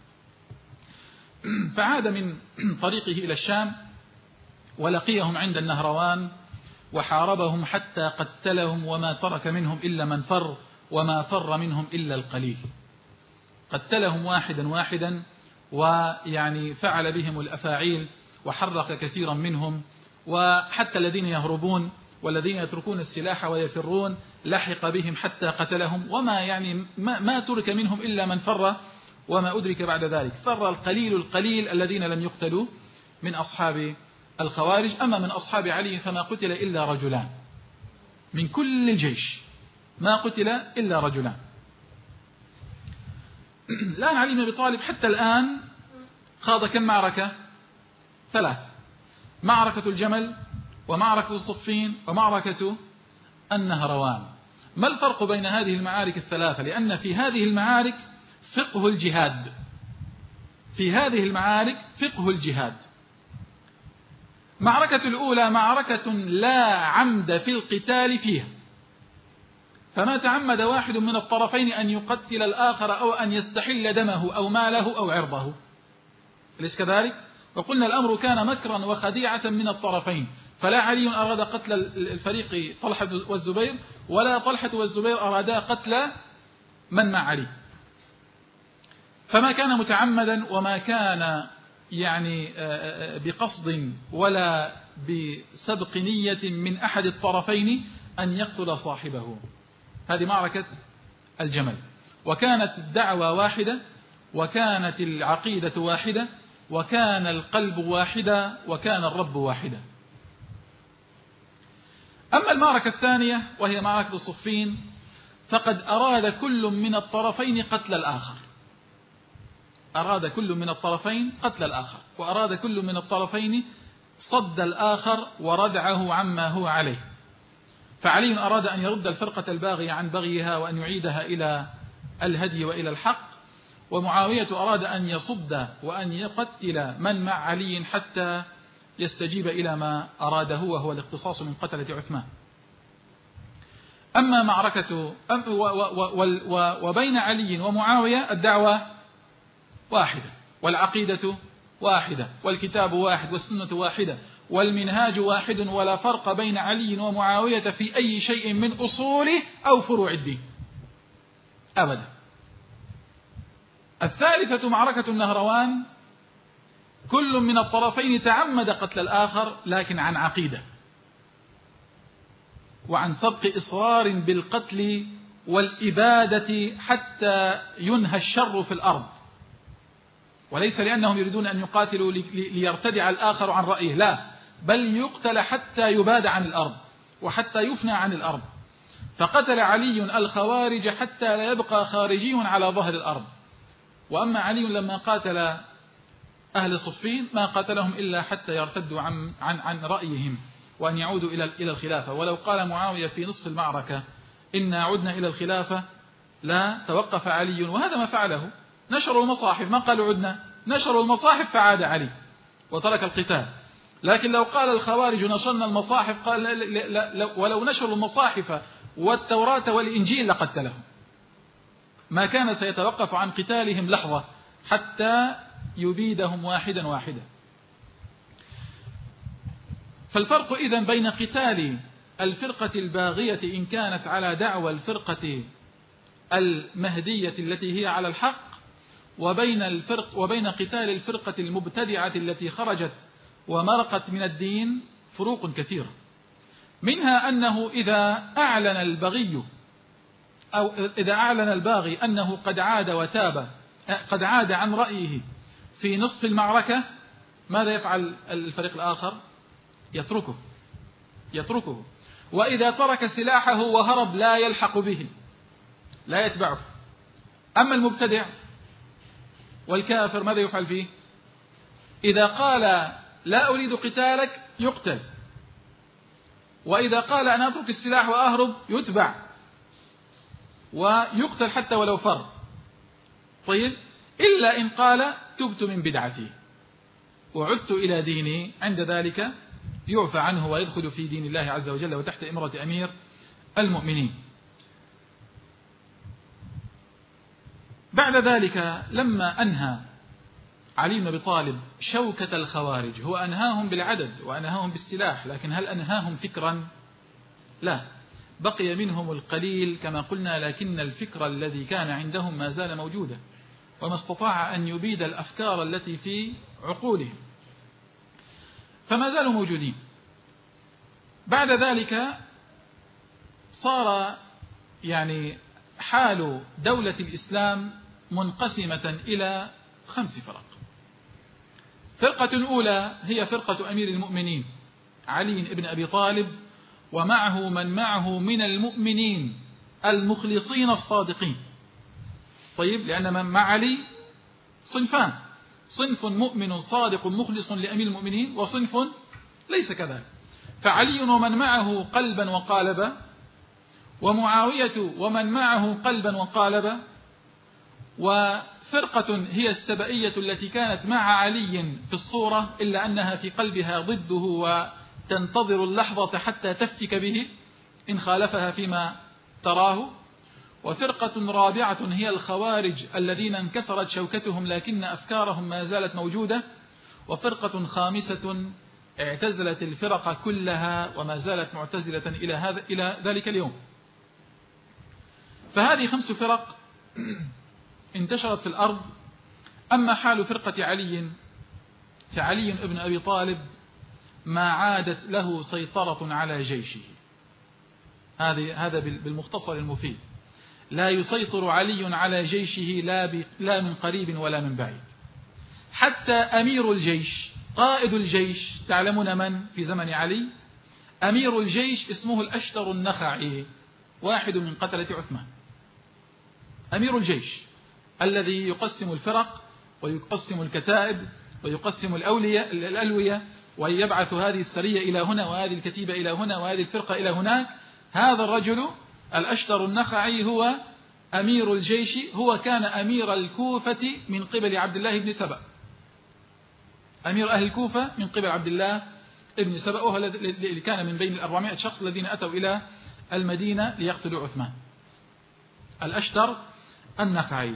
فعاد من طريقه إلى الشام ولقيهم عند النهروان وحاربهم حتى قتلهم، وما ترك منهم إلا من فر، وما فر منهم إلا القليل. قتلهم واحدا واحدا، ويعني فعل بهم الأفاعيل وحرق كثيرا منهم. وحتى الذين يهربون والذين يتركون السلاح ويفرون لحق بهم حتى قتلهم، وما يعني ما ترك منهم إلا من فر، وما أدرك بعد ذلك. فر القليل الذين لم يقتلوا من أصحاب الخوارج. أما من أصحاب علي فما قتل إلا رجلان من كل الجيش، ما قتل إلا رجلان. الآن علي بن أبي طالب حتى الآن خاض كم معركة؟ 3: معركة الجمل، ومعركة صفين، ومعركة النهروان. ما الفرق بين هذه المعارك الثلاثة؟ لأن في هذه المعارك فقه الجهاد، في هذه المعارك فقه الجهاد. معركة الأولى معركة لا عمد في القتال فيها، فما تعمد واحد من الطرفين أن يقتل الآخر أو أن يستحل دمه أو ماله أو عرضه، أليس كذلك؟ وقلنا الأمر كان مكرا وخديعة من الطرفين، فلا علي أراد قتل الفريق طلحة والزبير، ولا طلحة والزبير أرادا قتل من مع علي. فما كان متعمدا وما كان يعني بقصد ولا بسبق نية من أحد الطرفين أن يقتل صاحبه. هذه معركة الجمل، وكانت الدعوة واحدة، وكانت العقيدة واحدة، وكان القلب واحدا، وكان الرب واحدا. أما المعركة الثانية وهي معركة الصفين، فقد أراد كل من الطرفين قتل الآخر، أراد كل من الطرفين قتل الآخر، وأراد كل من الطرفين صد الآخر وردعه عما هو عليه. فعلي أراد أن يرد الفرقة الباغية عن بغيها وأن يعيدها إلى الهدي وإلى الحق، ومعاوية أراد أن يصد وأن يقتل من مع علي حتى يستجيب إلى ما أراده، وهو الاقتصاص من قتلة عثمان. أما معركة وبين علي ومعاوية الدعوة واحدة، والعقيدة واحدة، والكتاب واحد، والسنة واحدة، والمنهاج واحد، ولا فرق بين علي ومعاوية في أي شيء من أصوله أو فروع الدين أبدا. الثالثة معركة النهروان، كل من الطرفين تعمد قتل الآخر لكن عن عقيدة وعن سبق إصرار بالقتل والإبادة حتى ينهى الشر في الأرض، وليس لأنهم يريدون أن يقاتلوا ليرتدع الآخر عن رأيه، لا، بل يقتل حتى يباد عن الأرض وحتى يفنى عن الأرض. فقتل علي الخوارج حتى لا يبقى خارجي على ظهر الأرض. وأما علي لما قاتل أهل صفين ما قاتلهم إلا حتى يرتدوا عن رأيهم وأن يعودوا إلى الخلافة. ولو قال معاوية في نصف المعركة إنا عدنا إلى الخلافة لا توقف علي، وهذا ما فعله، نشروا المصاحف، ما قالوا عدنا، نشروا المصاحف فعاد علي وترك القتال. لكن لو قال الخوارج نشرنا المصاحف، قال لا، ولو نشروا المصاحف والتوراة والإنجيل لقتلهم، ما كان سيتوقف عن قتالهم لحظة حتى يبيدهم واحدا واحدا. فالفرق إذن بين قتال الفرقة الباغية إن كانت على دعوى الفرقة المهدية التي هي على الحق، وبين قتال الفرقة المبتدعة التي خرجت ومرقت من الدين فروق كثيرة. منها أنه إذا أعلن البغي أو إذا أعلن الباغي أنه قد عاد وتاب، قد عاد عن رأيه في نصف المعركة، ماذا يفعل الفريق الآخر؟ يتركه. وإذا ترك سلاحه وهرب لا يلحق به، لا يتبعه. أما المبتدع والكافر ماذا يفعل فيه؟ إذا قال لا أريد قتالك يقتل، وإذا قال أنا أترك السلاح وأهرب يتبع ويقتل حتى ولو فر. طيب، إلا إن قال تبت من بدعتي وعدت إلى ديني، عند ذلك يعفى عنه ويدخل في دين الله عز وجل وتحت إمرة أمير المؤمنين. بعد ذلك لما أنهى علي بن أبي طالب شوكة الخوارج، هو أنهاهم بالعدد وأنهاهم بالسلاح، لكن هل أنهاهم فكرا؟ لا، بقي منهم القليل كما قلنا، لكن الفكر الذي كان عندهم ما زال موجودا، وما استطاع أن يبيد الأفكار التي في عقولهم، فما زالوا موجودين. بعد ذلك صار حال دولة الإسلام منقسمة إلى 5 فرق. فرقة أولى هي فرقة أمير المؤمنين علي بن أبي طالب، ومعه من معه من المؤمنين المخلصين الصادقين. طيب، لأن من مع علي صنفان، صنف مؤمن صادق مخلص لأمير المؤمنين، وصنف ليس كذلك. فعلي ومن معه قلبا وقالبا، ومعاوية ومن معه قلبا وقالبا، وفرقة هي السبئية التي كانت مع علي في الصورة إلا أنها في قلبها ضده وتنتظر اللحظة حتى تفتك به إن خالفها فيما تراه. وفرقة رابعة هي الخوارج الذين انكسرت شوكتهم لكن أفكارهم ما زالت موجودة. وفرقة خامسة اعتزلت الفرق كلها وما زالت معتزلة إلى ذلك اليوم. فهذه 5 فرق انتشرت في الأرض. أما حال فرقة علي، فعلي بن أبي طالب ما عادت له سيطرة على جيشه، هذا بالمختصر المفيد. لا يسيطر علي على جيشه لا من قريب ولا من بعيد. حتى أمير الجيش، قائد الجيش، تعلمون من في زمن علي؟ أمير الجيش اسمه الأشتر النخعي، واحد من قتلة عثمان. أمير الجيش الذي يقسم الفرق ويقسم الكتائب ويقسم الألوية ويبعث هذه السرية إلى هنا وهذه الكتيبة إلى هنا وهذه الفرقة إلى هناك. هذا الرجل الأشتر النخعي هو أمير الجيش. هو كان أمير الكوفة من قبل عبد الله بن سبأ، أمير أهل الكوفة من قبل عبد الله بن سبأ، وهو الذي كان من بين 400 شخص الذين أتوا إلى المدينة ليقتلوا عثمان، الأشتر النخعي.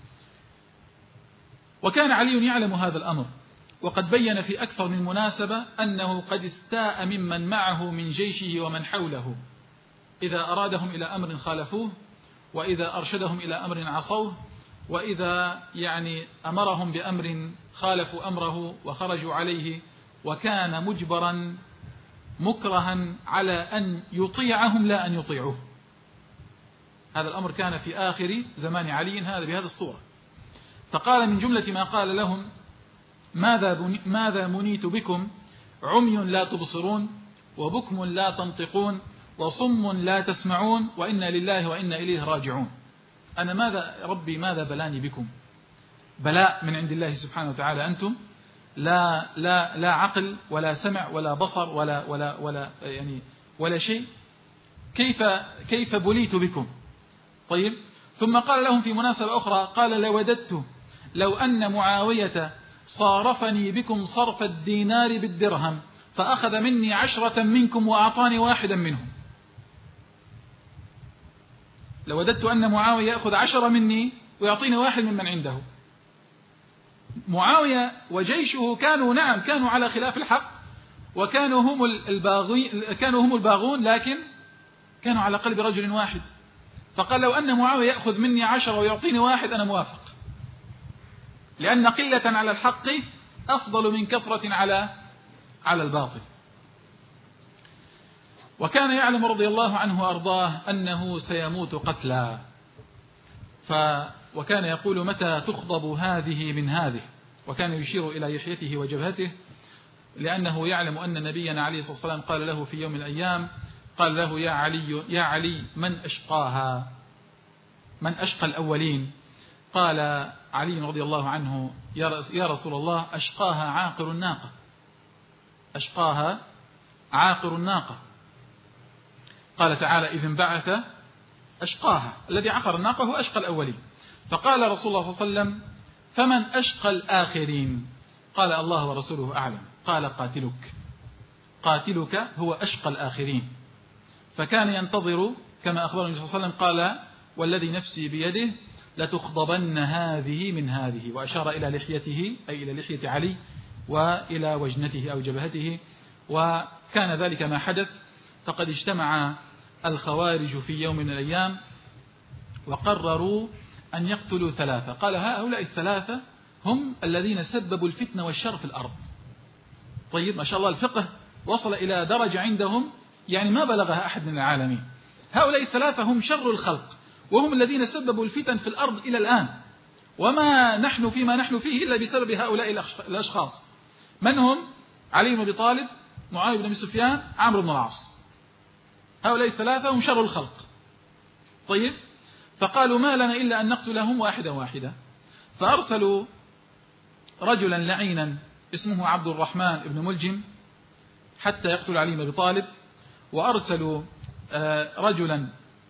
وكان علي يعلم هذا الأمر، وقد بين في أكثر من مناسبة أنه قد استاء ممن معه من جيشه ومن حوله، إذا أرادهم إلى أمر خالفوه، وإذا أرشدهم إلى أمر عصوه، وإذا أمرهم بأمر خالفوا أمره وخرجوا عليه، وكان مجبرا مكرها على أن يطيعهم لا أن يطيعوه. هذا الأمر كان في آخر زمان علي هذا بهذه الصورة. فقال من جملة ما قال لهم: ماذا منيت بكم؟ عمي لا تبصرون، وبكم لا تنطقون، وصم لا تسمعون، وإنا لله وإنا إليه راجعون. أنا ماذا بلاني بكم؟ بلاء من عند الله سبحانه وتعالى. أنتم لا عقل ولا سمع ولا بصر ولا شيء. كيف بليت بكم؟ طيب. ثم قال لهم في مناسبة أخرى، قال: لوددت لو أن معاوية صارفني بكم صرف الدينار بالدرهم، فأخذ مني 10 منكم وأعطاني 1 منهم. لوددت أن معاوية يأخذ 10 مني ويعطيني 1 ممن عنده. معاوية وجيشه كانوا على خلاف الحق، وكانوا هم الباغون، لكن كانوا على قلب رجل واحد. فقال: لو أن معاوية يأخذ مني 10 ويعطيني 1 أنا موافق، لأن قلة على الحق أفضل من كثرة على الباطل. وكان يعلم رضي الله عنه وأرضاه أنه سيموت قتلا، وكان يقول: متى تخضب هذه من هذه؟ وكان يشير إلى لحيته وجبهته، لأنه يعلم أن نبينا عليه الصلاة والسلام قال له في يوم من الأيام، قال له: يا علي من أشقاها؟ من أشقى الأولين؟ قال علي رضي الله عنه: يا رسول الله، أشقاها عاقر الناقة. أشقاها عاقر الناقة. قال تعالى: إذ انبعث أشقاها. الذي عقر الناقة هو أشقى الأولين. فقال رسول الله صلى الله عليه وسلم: فمن أشقى الآخرين؟ قال: الله ورسوله أعلم. قال: قاتلك هو أشقى الآخرين. فكان ينتظر كما أخبر النبي صلى الله عليه وسلم، قال: والذي نفسي بيده لتخضبن هذه من هذه، وأشار إلى لحيته أي إلى لحية علي وإلى وجنته أو جبهته. وكان ذلك ما حدث. فقد اجتمع الخوارج في يوم من الأيام وقرروا أن يقتلوا 3. قال: هؤلاء 3 هم الذين سببوا الفتنة والشر في الأرض. طيب، ما شاء الله الفقه وصل إلى درجة عندهم ما بلغها أحد من العالمين. هؤلاء 3 هم شر الخلق، وهم الذين سببوا الفتن في الأرض إلى الآن، وما نحن فيما نحن فيه إلا بسبب هؤلاء الأشخاص. من هم؟ علي بن أبي طالب، معاوية بن أبي سفيان، عمرو بن العاص. هؤلاء 3 هم شر الخلق. طيب. فقالوا: ما لنا إلا أن نقتلهم 1 فأرسلوا رجلا لعينا اسمه عبد الرحمن بن ملجم حتى يقتل علي بن أبي طالب، وأرسلوا رجلا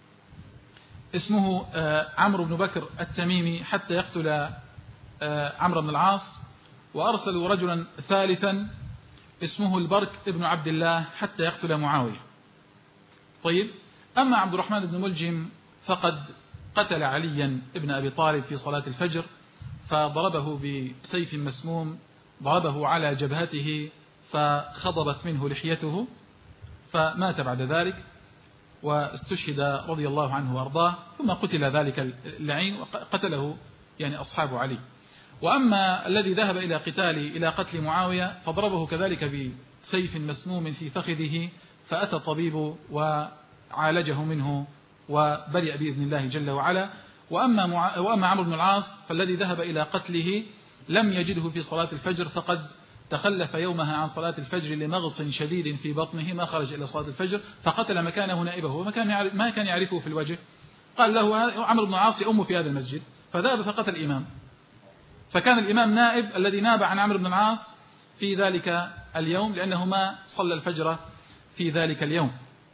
اسمه عمرو بن بكر التميمي حتى يقتل عمرو بن العاص، وأرسلوا رجلا ثالثا اسمه البرك ابن عبد الله حتى يقتل معاوية. طيب. أما عبد الرحمن بن ملجم فقد قتل عليا ابن أبي طالب في صلاة الفجر، فضربه بسيف مسموم، ضربه على جبهته فخضبت منه لحيته، فمات بعد ذلك واستشهد رضي الله عنه وأرضاه. ثم قتل ذلك اللعين وقتله أصحاب علي. وأما الذي ذهب إلى قتل معاوية فضربه كذلك بسيف مسموم في فخذه، فأتى الطبيب وعالجه منه وبرئ بإذن الله جل وعلا. وأما عمرو بن العاص فالذي ذهب إلى قتله لم يجده في صلاة الفجر، فقد تخلف يومها عن صلاة الفجر لمغص شديد في بطنه، ما خرج إلى صلاة الفجر، فقتل مكانه نائبه وما كان يعرفه في الوجه. قال له عمرو بن العاص يؤم في هذا المسجد، فذهب فقتل الإمام، فكان الإمام نائب الذي ناب عن عمرو بن العاص في ذلك اليوم، لأنه ما صلى الفجر في ذلك اليوم.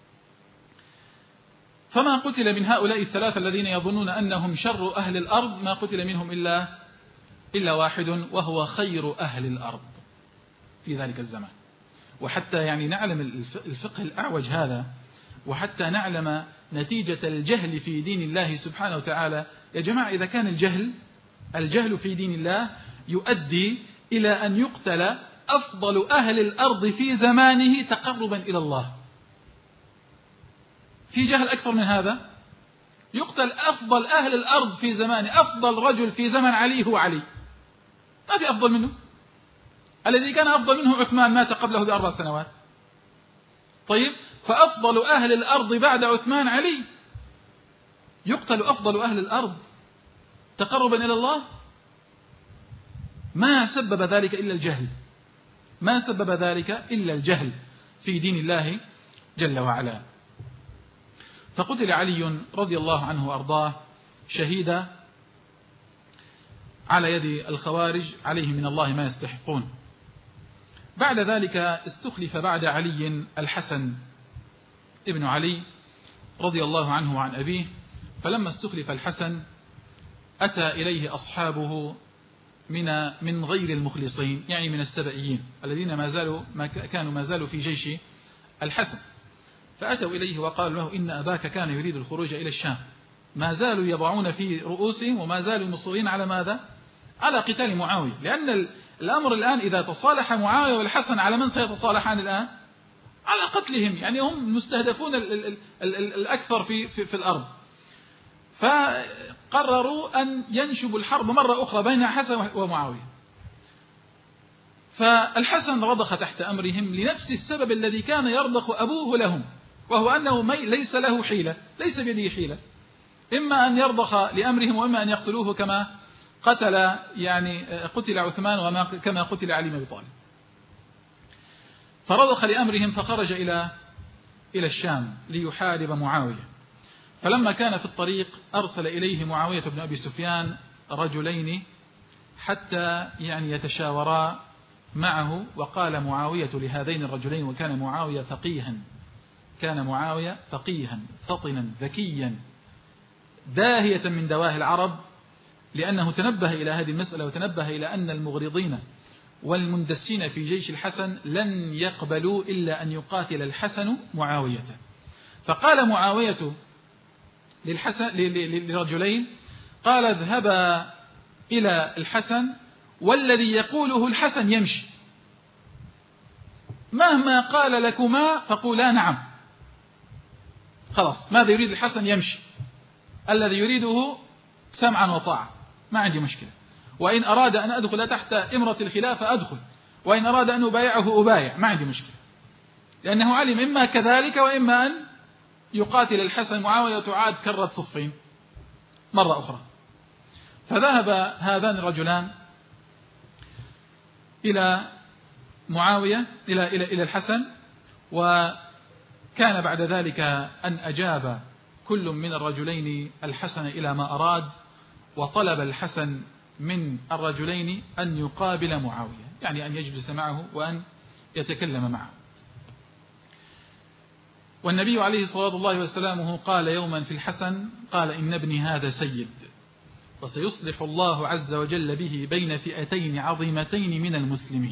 فما قتل من هؤلاء 3 الذين يظنون أنهم شر أهل الأرض، ما قتل منهم إلا 1، وهو خير أهل الأرض في ذلك الزمان. وحتى نعلم الفقه الأعوج هذا، وحتى نعلم نتيجة الجهل في دين الله سبحانه وتعالى. يا جماعة، إذا كان الجهل في دين الله يؤدي إلى أن يقتل أفضل أهل الأرض في زمانه تقربا إلى الله، في جهل أكثر من هذا؟ يقتل أفضل أهل الأرض في زمانه، أفضل رجل في زمن علي هو علي، ما في أفضل منه. الذي كان أفضل منه عثمان مات قبله ب4 سنوات. طيب، فأفضل أهل الأرض بعد عثمان علي، يقتل أفضل أهل الأرض تقربا إلى الله؟ ما سبب ذلك إلا الجهل، ما سبب ذلك إلا الجهل في دين الله جل وعلا. فقتل علي رضي الله عنه وأرضاه شهيدا على يد الخوارج، عليه من الله ما يستحقون. بعد ذلك استخلف بعد علي الحسن ابن علي رضي الله عنه وعن أبيه. فلما استخلف الحسن أتى إليه أصحابه من غير المخلصين، يعني من السبئيين الذين ما زالوا في جيش الحسن. فأتوا إليه وقالوا له: إن أباك كان يريد الخروج إلى الشام. ما زالوا يضعون في رؤوسهم وما زالوا مصرين على ماذا؟ على قتال معاوية. لأن الأمر الآن إذا تصالح معاوية والحسن، على من سيتصالحان الآن؟ على قتلهم، يعني هم المستهدفون الأكثر في الأرض. فقرروا أن ينشبوا الحرب مرة أخرى بين حسن ومعاوية. فالحسن رضخ تحت أمرهم لنفس السبب الذي كان يرضخ أبوه لهم، وهو أنه ليس له حيلة، ليس بيده حيلة، إما أن يرضخ لأمرهم وإما أن يقتلوه كما قتل عثمان وكما قتل علي بن أبي طالب. فرضخ لأمرهم فخرج إلى الشام ليحارب معاوية. فلما كان في الطريق أرسل إليه معاوية بن أبي سفيان رجلين حتى يتشاورا معه. وقال معاوية لهذين الرجلين، وكان معاوية فقيها فطنا ذكيا داهية من دواهي العرب، لأنه تنبه إلى هذه المسألة وتنبه إلى أن المغرضين والمندسين في جيش الحسن لن يقبلوا إلا أن يقاتل الحسن معاوية. فقال معاوية للرجلين: قال: اذهبا إلى الحسن والذي يقوله الحسن يمشي، مهما قال لكما فقولا نعم. خلاص، ماذا يريد الحسن يمشي، الذي يريده سمعا وطاعة، ما عندي مشكلة. وإن أراد أن أدخل تحت إمرة الخلافة أدخل، وإن أراد أن أبايعه أبايع، ما عندي مشكلة. لأنه علم إما كذلك وإما أن يقاتل الحسن معاوية وتعاد كرة صفين مرة أخرى. فذهب هذان الرجلان إلى معاوية إلى الحسن. وكان بعد ذلك أن أجاب كل من الرجلين الحسن إلى ما أراد، وطلب الحسن من الرجلين أن يقابل معاوية، يعني أن يجلس معه وأن يتكلم معه. والنبي عليه الصلاة والسلام قال يوما في الحسن: قال: إن ابني هذا سيد، وسيصلح الله عز وجل به بين فئتين عظيمتين من المسلمين.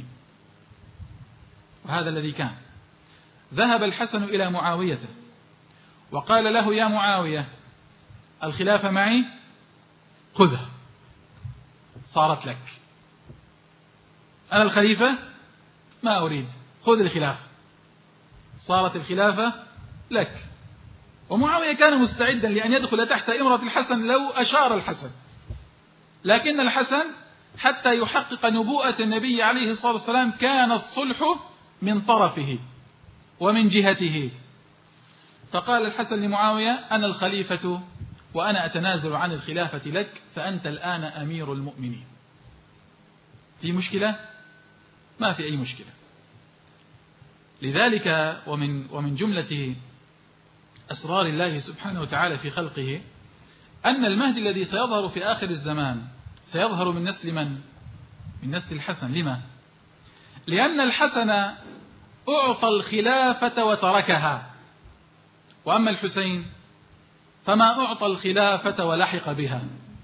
وهذا الذي كان. ذهب الحسن إلى معاوية وقال له: يا معاوية، الخلافة معي، خذها، صارت لك. أنا الخليفة ما أريد، خذ الخلافة، صارت الخلافة لك. ومعاوية كان مستعدا لأن يدخل تحت إمرة الحسن لو أشار الحسن، لكن الحسن حتى يحقق نبوءة النبي عليه الصلاة والسلام كان الصلح من طرفه ومن جهته. فقال الحسن لمعاوية: أنا الخليفة وأنا أتنازل عن الخلافة لك، فأنت الآن أمير المؤمنين. في مشكلة؟ ما في أي مشكلة. لذلك ومن جملة أسرار الله سبحانه وتعالى في خلقه أن المهدي الذي سيظهر في آخر الزمان سيظهر من نسل من؟ من نسل الحسن. لما؟ لأن الحسن أعطى الخلافة وتركها، وأما الحسين فما أعطى الخلافة ولحق بها،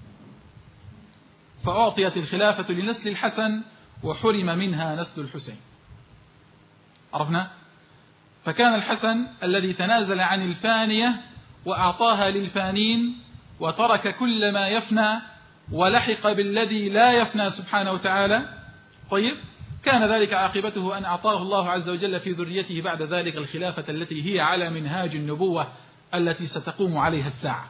فأعطيت الخلافة لنسل الحسن وحرم منها نسل الحسين. عرفنا؟ فكان الحسن الذي تنازل عن الفانية وأعطاها للفانين وترك كل ما يفنى ولحق بالذي لا يفنى سبحانه وتعالى. طيب، كان ذلك عاقبته أن أعطاه الله عز وجل في ذريته بعد ذلك الخلافة التي هي على منهاج النبوة التي ستقوم عليها الساعة.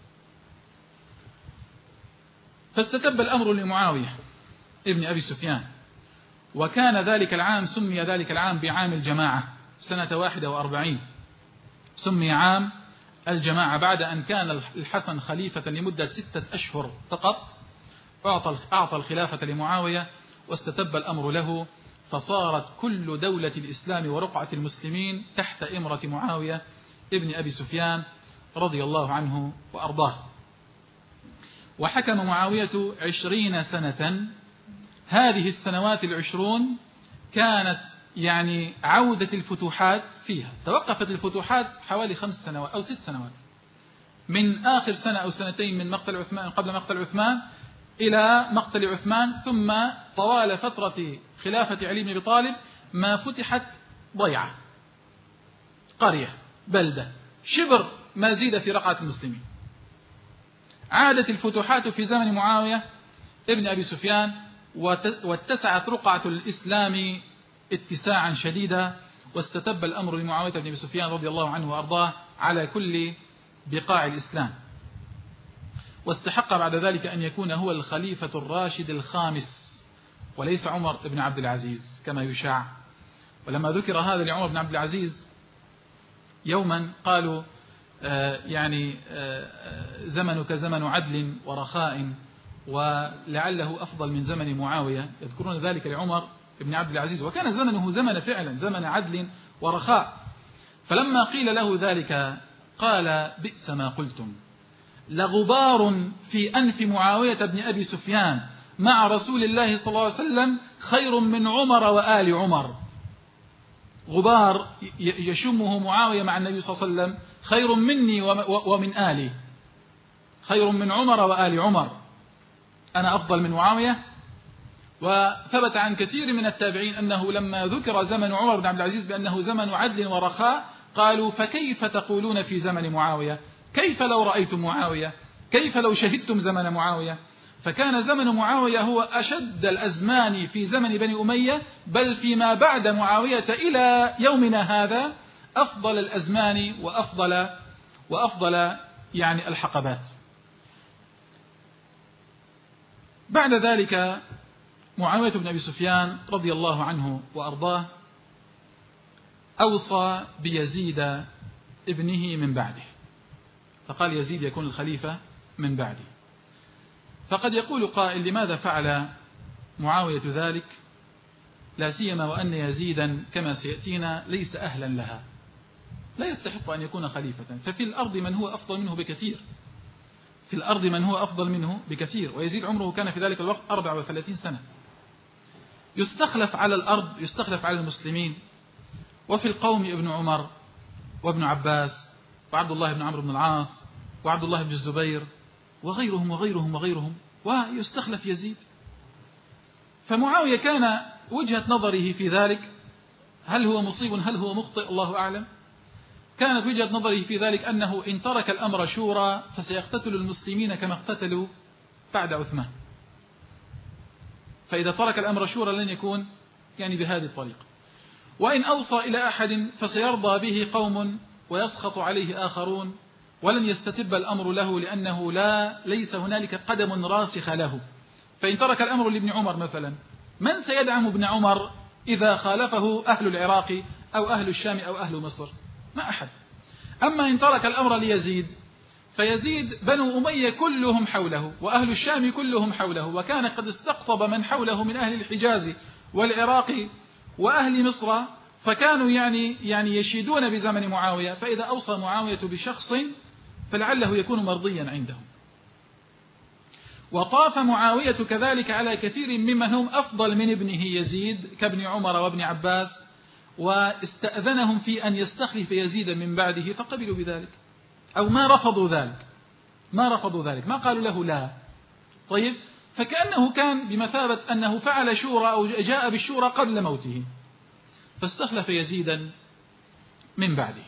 فاستتب الأمر لمعاوية ابن أبي سفيان، وكان ذلك العام سمي ذلك العام بعام الجماعة سنة 41، سمي عام الجماعة بعد أن كان الحسن خليفة لمدة 6 أشهر فقط. أعطى الخلافة لمعاوية واستتب الأمر له، فصارت كل دولة الإسلام ورقعة المسلمين تحت إمرة معاوية ابن أبي سفيان رضي الله عنه وأرضاه. وحكم معاوية 20 سنة. هذه السنوات 20 كانت يعني عودة الفتوحات فيها. توقفت الفتوحات حوالي 5 سنوات أو 6 سنوات، من آخر سنة أو سنتين من مقتل عثمان، قبل مقتل عثمان إلى مقتل عثمان، ثم طوال فترة خلافة علي بن أبي طالب ما فتحت ضيعة، قرية، بلدة، شبر ما زيد في رقعة المسلمين. عادت الفتوحات في زمن معاوية ابن أبي سفيان، واتسعت رقعة الإسلام اتساعا شديدا، واستتب الأمر لمعاوية بن أبي سفيان رضي الله عنه وأرضاه على كل بقاع الإسلام، واستحق بعد ذلك أن يكون هو الخليفة الراشد الخامس وليس عمر بن عبد العزيز كما يشاع. ولما ذكر هذا لعمر بن عبد العزيز يوما قالوا زمنك زمن عدل ورخاء ولعله أفضل من زمن معاوية، يذكرون ذلك لعمر بن عبد العزيز، وكان زمنه زمن فعلا زمن عدل ورخاء. فلما قيل له ذلك قال: بئس ما قلتم، لغبار في أنف معاوية بن أبي سفيان مع رسول الله صلى الله عليه وسلم خير من عمر وآل عمر. غبار يشمه معاوية مع النبي صلى الله عليه وسلم خير مني ومن آلي، خير من عمر وآل عمر، أنا أفضل من معاوية. وثبت عن كثير من التابعين أنه لما ذكر زمن عمر بن عبد العزيز بأنه زمن عدل ورخاء قالوا: فكيف تقولون في زمن معاوية؟ كيف لو رأيتم معاوية؟ كيف لو شهدتم زمن معاوية؟ فكان زمن معاوية هو أشد الأزمان في زمن بني أمية، بل فيما بعد معاوية إلى يومنا هذا أفضل الأزمان وأفضل يعني الحقبات. بعد ذلك معاوية بن أبي سفيان رضي الله عنه وأرضاه أوصى بيزيد ابنه من بعده، فقال: يزيد يكون الخليفة من بعده. فقد يقول قائل: لماذا فعل معاوية ذلك؟ لا سيما وأن يزيدا كما سيأتينا ليس أهلا لها، لا يستحق أن يكون خليفة. ففي الأرض من هو أفضل منه بكثير، في الأرض من هو أفضل منه بكثير. ويزيد عمره كان في ذلك الوقت 34 سنة. يستخلف على الأرض، يستخلف على المسلمين، وفي القوم ابن عمر وابن عباس وعبد الله بن عمرو بن العاص وعبد الله بن الزبير وغيرهم وغيرهم وغيرهم، ويستخلف يزيد. فمعاوية كان وجهة نظره في ذلك، هل هو مصيب هل هو مخطئ الله أعلم، كانت وجهة نظره في ذلك أنه إن ترك الأمر شورى فسيقتتل المسلمين كما اقتتلوا بعد عثمان. فإذا ترك الأمر شورى لن يكون يعني بهذه الطريقة. وإن أوصى إلى أحد فسيرضى به قوم ويسخط عليه آخرون، ولن يستتب الأمر له لأنه ليس هنالك قدم راسخ له. فإن ترك الأمر لابن عمر مثلا، من سيدعم ابن عمر إذا خالفه أهل العراق أو أهل الشام أو أهل مصر؟ ما أحد. أما إن ترك الأمر ليزيد فيزيد بنو أمية كلهم حوله وأهل الشام كلهم حوله، وكان قد استقطب من حوله من أهل الحجاز والعراق وأهل مصر، فكانوا يعني يشيدون بزمن معاوية. فإذا أوصى معاوية بشخص فلعله يكون مرضيا عندهم. وطاف معاوية كذلك على كثير ممن هم أفضل من ابنه يزيد كابن عمر وابن عباس، واستأذنهم في أن يستخلف يزيد من بعده، فقبلوا بذلك أو ما رفضوا ذلك، ما قالوا له لا. طيب، فكأنه كان بمثابة أنه فعل شورى أو جاء بالشورى قبل موته. فاستخلف يزيدا من بعده.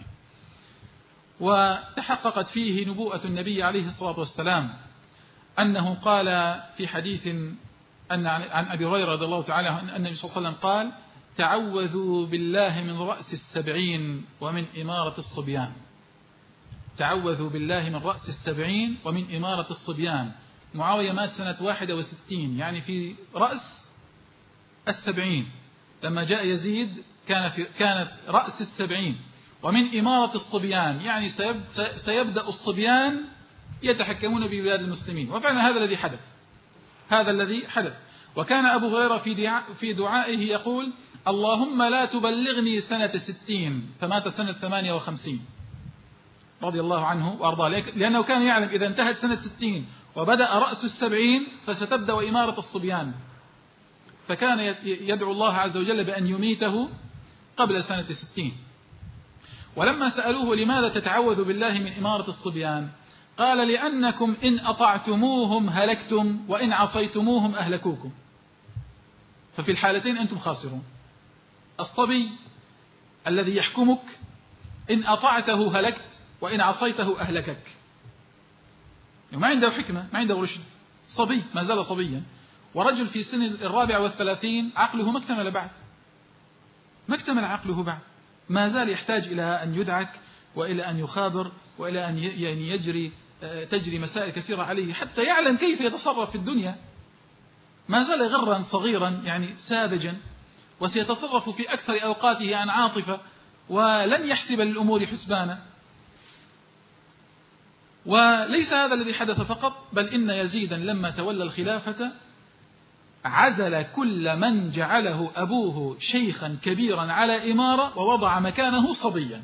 وتحققت فيه نبوءة النبي عليه الصلاة والسلام، أنه قال في حديث عن أبي هريرة رضي الله تعالى عنه أن النبي صلى الله عليه وسلم قال: تعوذوا بالله من رأس 70 ومن إمارة الصبيان. تعوذوا بالله من رأس 70 ومن إمارة الصبيان. معاوية مات سنة 61، يعني في رأس 70. لما جاء يزيد كانت رأس 70 ومن إمارة الصبيان، يعني سيبدأ الصبيان يتحكمون ببلاد المسلمين. وفعلا هذا الذي حدث، هذا الذي حدث. وكان أبو هريرة في دعائه يقول: اللهم لا تبلغني سنة 60، فمات سنة 58 رضي الله عنه وأرضاه، لأنه كان يعلم إذا انتهت سنة 60 وبدأ رأس 70 فستبدأ إمارة الصبيان، فكان يدعو الله عز وجل بأن يميته قبل سنة 60. ولما سألوه لماذا تتعوذ بالله من إمارة الصبيان، قال: لأنكم إن أطعتموهم هلكتم وإن عصيتموهم أهلكوكم، ففي الحالتين أنتم خاسرون. الصبي الذي يحكمك إن أطعته هلكت وإن عصيته أهلكك، ما عنده حكمة، ما عنده رشد، صبي، ما زال صبيا. ورجل في سن 34 عقله ما اكتمل بعد، ما اكتمل عقله بعد، ما زال يحتاج إلى أن يدعك وإلى أن يخابر وإلى أن يعني تجري مسائل كثيرة عليه حتى يعلم كيف يتصرف في الدنيا. ما زال غرا صغيرا يعني ساذجا، وسيتصرف في أكثر أوقاته عن عاطفة، ولن يحسب للأمور حسبانا. وليس هذا الذي حدث فقط، بل إن يزيدا لما تولى الخلافة عزل كل من جعله أبوه شيخا كبيرا على إمارة ووضع مكانه صبيا.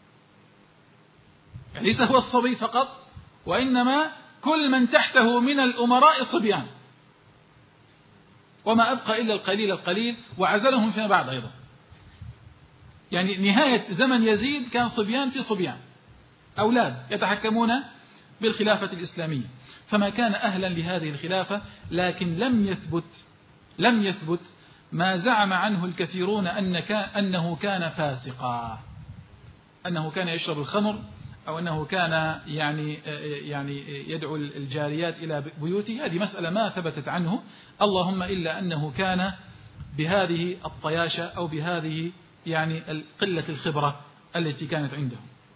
يعني ليس هو الصبي فقط، وإنما كل من تحته من الأمراء صبيان، وما أبقى إلا القليل القليل، وعزلهم فيما بعد أيضا. يعني نهاية زمن يزيد كان صبيان في صبيان، أولاد يتحكمون بالخلافة الإسلامية. فما كان أهلا لهذه الخلافة، لكن لم يثبت ما زعم عنه الكثيرون أنه كان فاسقا، أنه كان يشرب الخمر، أو أنه كان يعني يدعو الجاريات إلى بيوته. هذه مسألة ما ثبتت عنه، اللهم إلا أنه كان بهذه الطياشة أو بهذه يعني قلة الخبرة التي كانت عنده.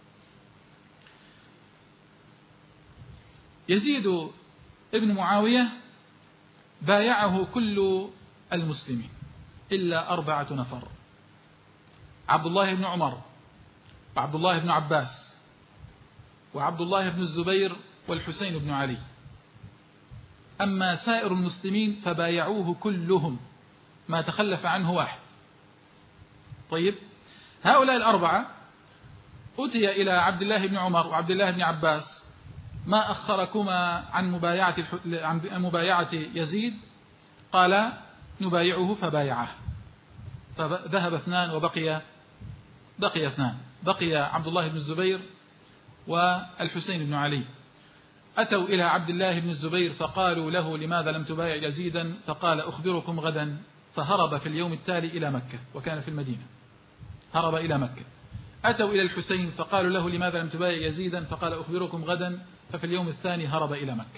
يزيد ابن معاوية بايعه كل المسلمين إلا 4 نفر: عبد الله بن عمر، وعبد الله بن عباس، وعبد الله بن الزبير، والحسين بن علي. أما سائر المسلمين فبايعوه كلهم، ما تخلف عنه واحد. طيب، هؤلاء 4 أتي إلى عبد الله بن عمر وعبد الله بن عباس: ما أخركما عن مبايعة يزيد؟ قال: نبايعه، فبايعه. فذهب 2 وبقي 2، بقي عبد الله بن الزبير والحسين بن علي. أتوا إلى عبد الله بن الزبير فقالوا له: لماذا لم تبايع يزيدا؟ فقال: أخبركم غدا. فهرب في اليوم التالي إلى مكة، وكان في المدينة، هرب إلى مكة. أتوا إلى الحسين فقالوا له: لماذا لم تبايع يزيدا؟ فقال: أخبركم غدا. ففي اليوم الثاني هرب إلى مكة.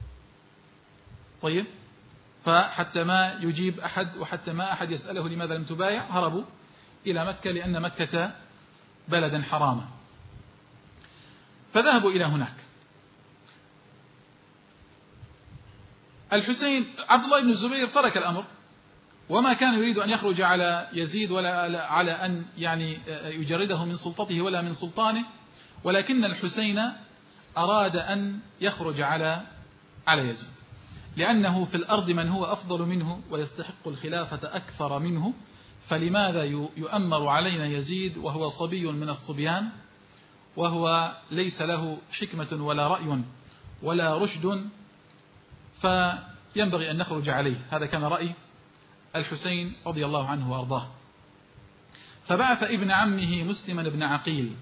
طيب، فحتى ما يجيب أحد وحتى ما أحد يسأله لماذا لم تبايع، هربوا إلى مكة، لأن مكة بلدا حراما. فذهبوا إلى هناك. الحسين عبد الله بن الزبير ترك الأمر، وما كان يريد أن يخرج على يزيد ولا على أن يعني يجرده من سلطته ولا من سلطانه، ولكن الحسين أراد أن يخرج على يزيد، لأنه في الأرض من هو أفضل منه ويستحق الخلافة أكثر منه، فلماذا يؤمر علينا يزيد وهو صبي من الصبيان، وهو ليس له حكمة ولا رأي ولا رشد، فينبغي أن نخرج عليه. هذا كان رأي الحسين رضي الله عنه وأرضاه. فبعث ابن عمه مسلم بن عقيل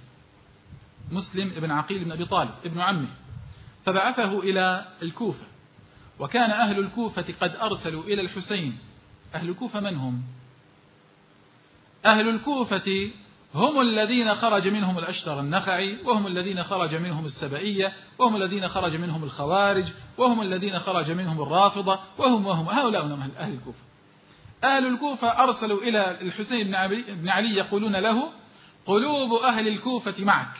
بن أبي طالب ابن عمه، فبعثه إلى الكوفة. وكان أهل الكوفة قد أرسلوا إلى الحسين. أهل الكوفة من هم؟ أهل الكوفة هم الذين خرج منهم الأشتر النخعي، وهم الذين خرج منهم السبئية، وهم الذين خرج منهم الخوارج، وهم الذين خرج منهم الرافضة، وهم هؤلاء هم أهل الكوفة. أهل الكوفة أرسلوا إلى الحسين بن علي يقولون له: قلوب أهل الكوفة معك،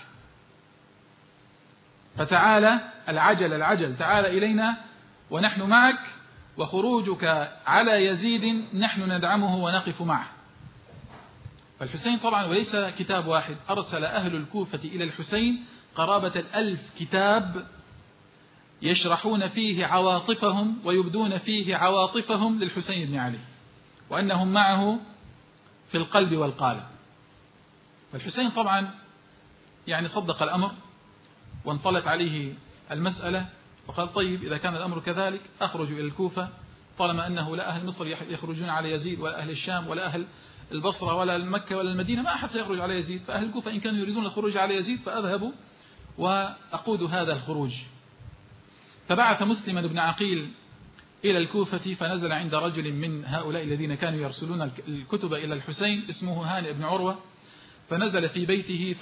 فتعالى العجل تعال إلينا ونحن معك، وخروجك على يزيد نحن ندعمه ونقف معه. فالحسين طبعا، وليس كتاب واحد، أرسل أهل الكوفة إلى الحسين قرابة 1000 كتاب يشرحون فيه عواطفهم ويبدون فيه عواطفهم للحسين بن علي، وأنهم معه في القلب والقالب. فالحسين طبعا يعني صدق الأمر وانطلت عليه المسألة، وقال: طيب إذا كان الأمر كذلك أخرج إلى الكوفة، طالما أنه لا أهل مصر يخرجون على يزيد، ولا أهل الشام، ولا أهل البصرة، ولا المكة، ولا المدينة، ما أحد سيخرج على يزيد. فأهل الكوفة إن كانوا يريدون الخروج على يزيد فأذهبوا وأقود هذا الخروج. فبعث مسلم بن عقيل إلى الكوفة، فنزل عند رجل من هؤلاء الذين كانوا يرسلون الكتب إلى الحسين اسمه هانئ بن عروة، فنزل في بيته،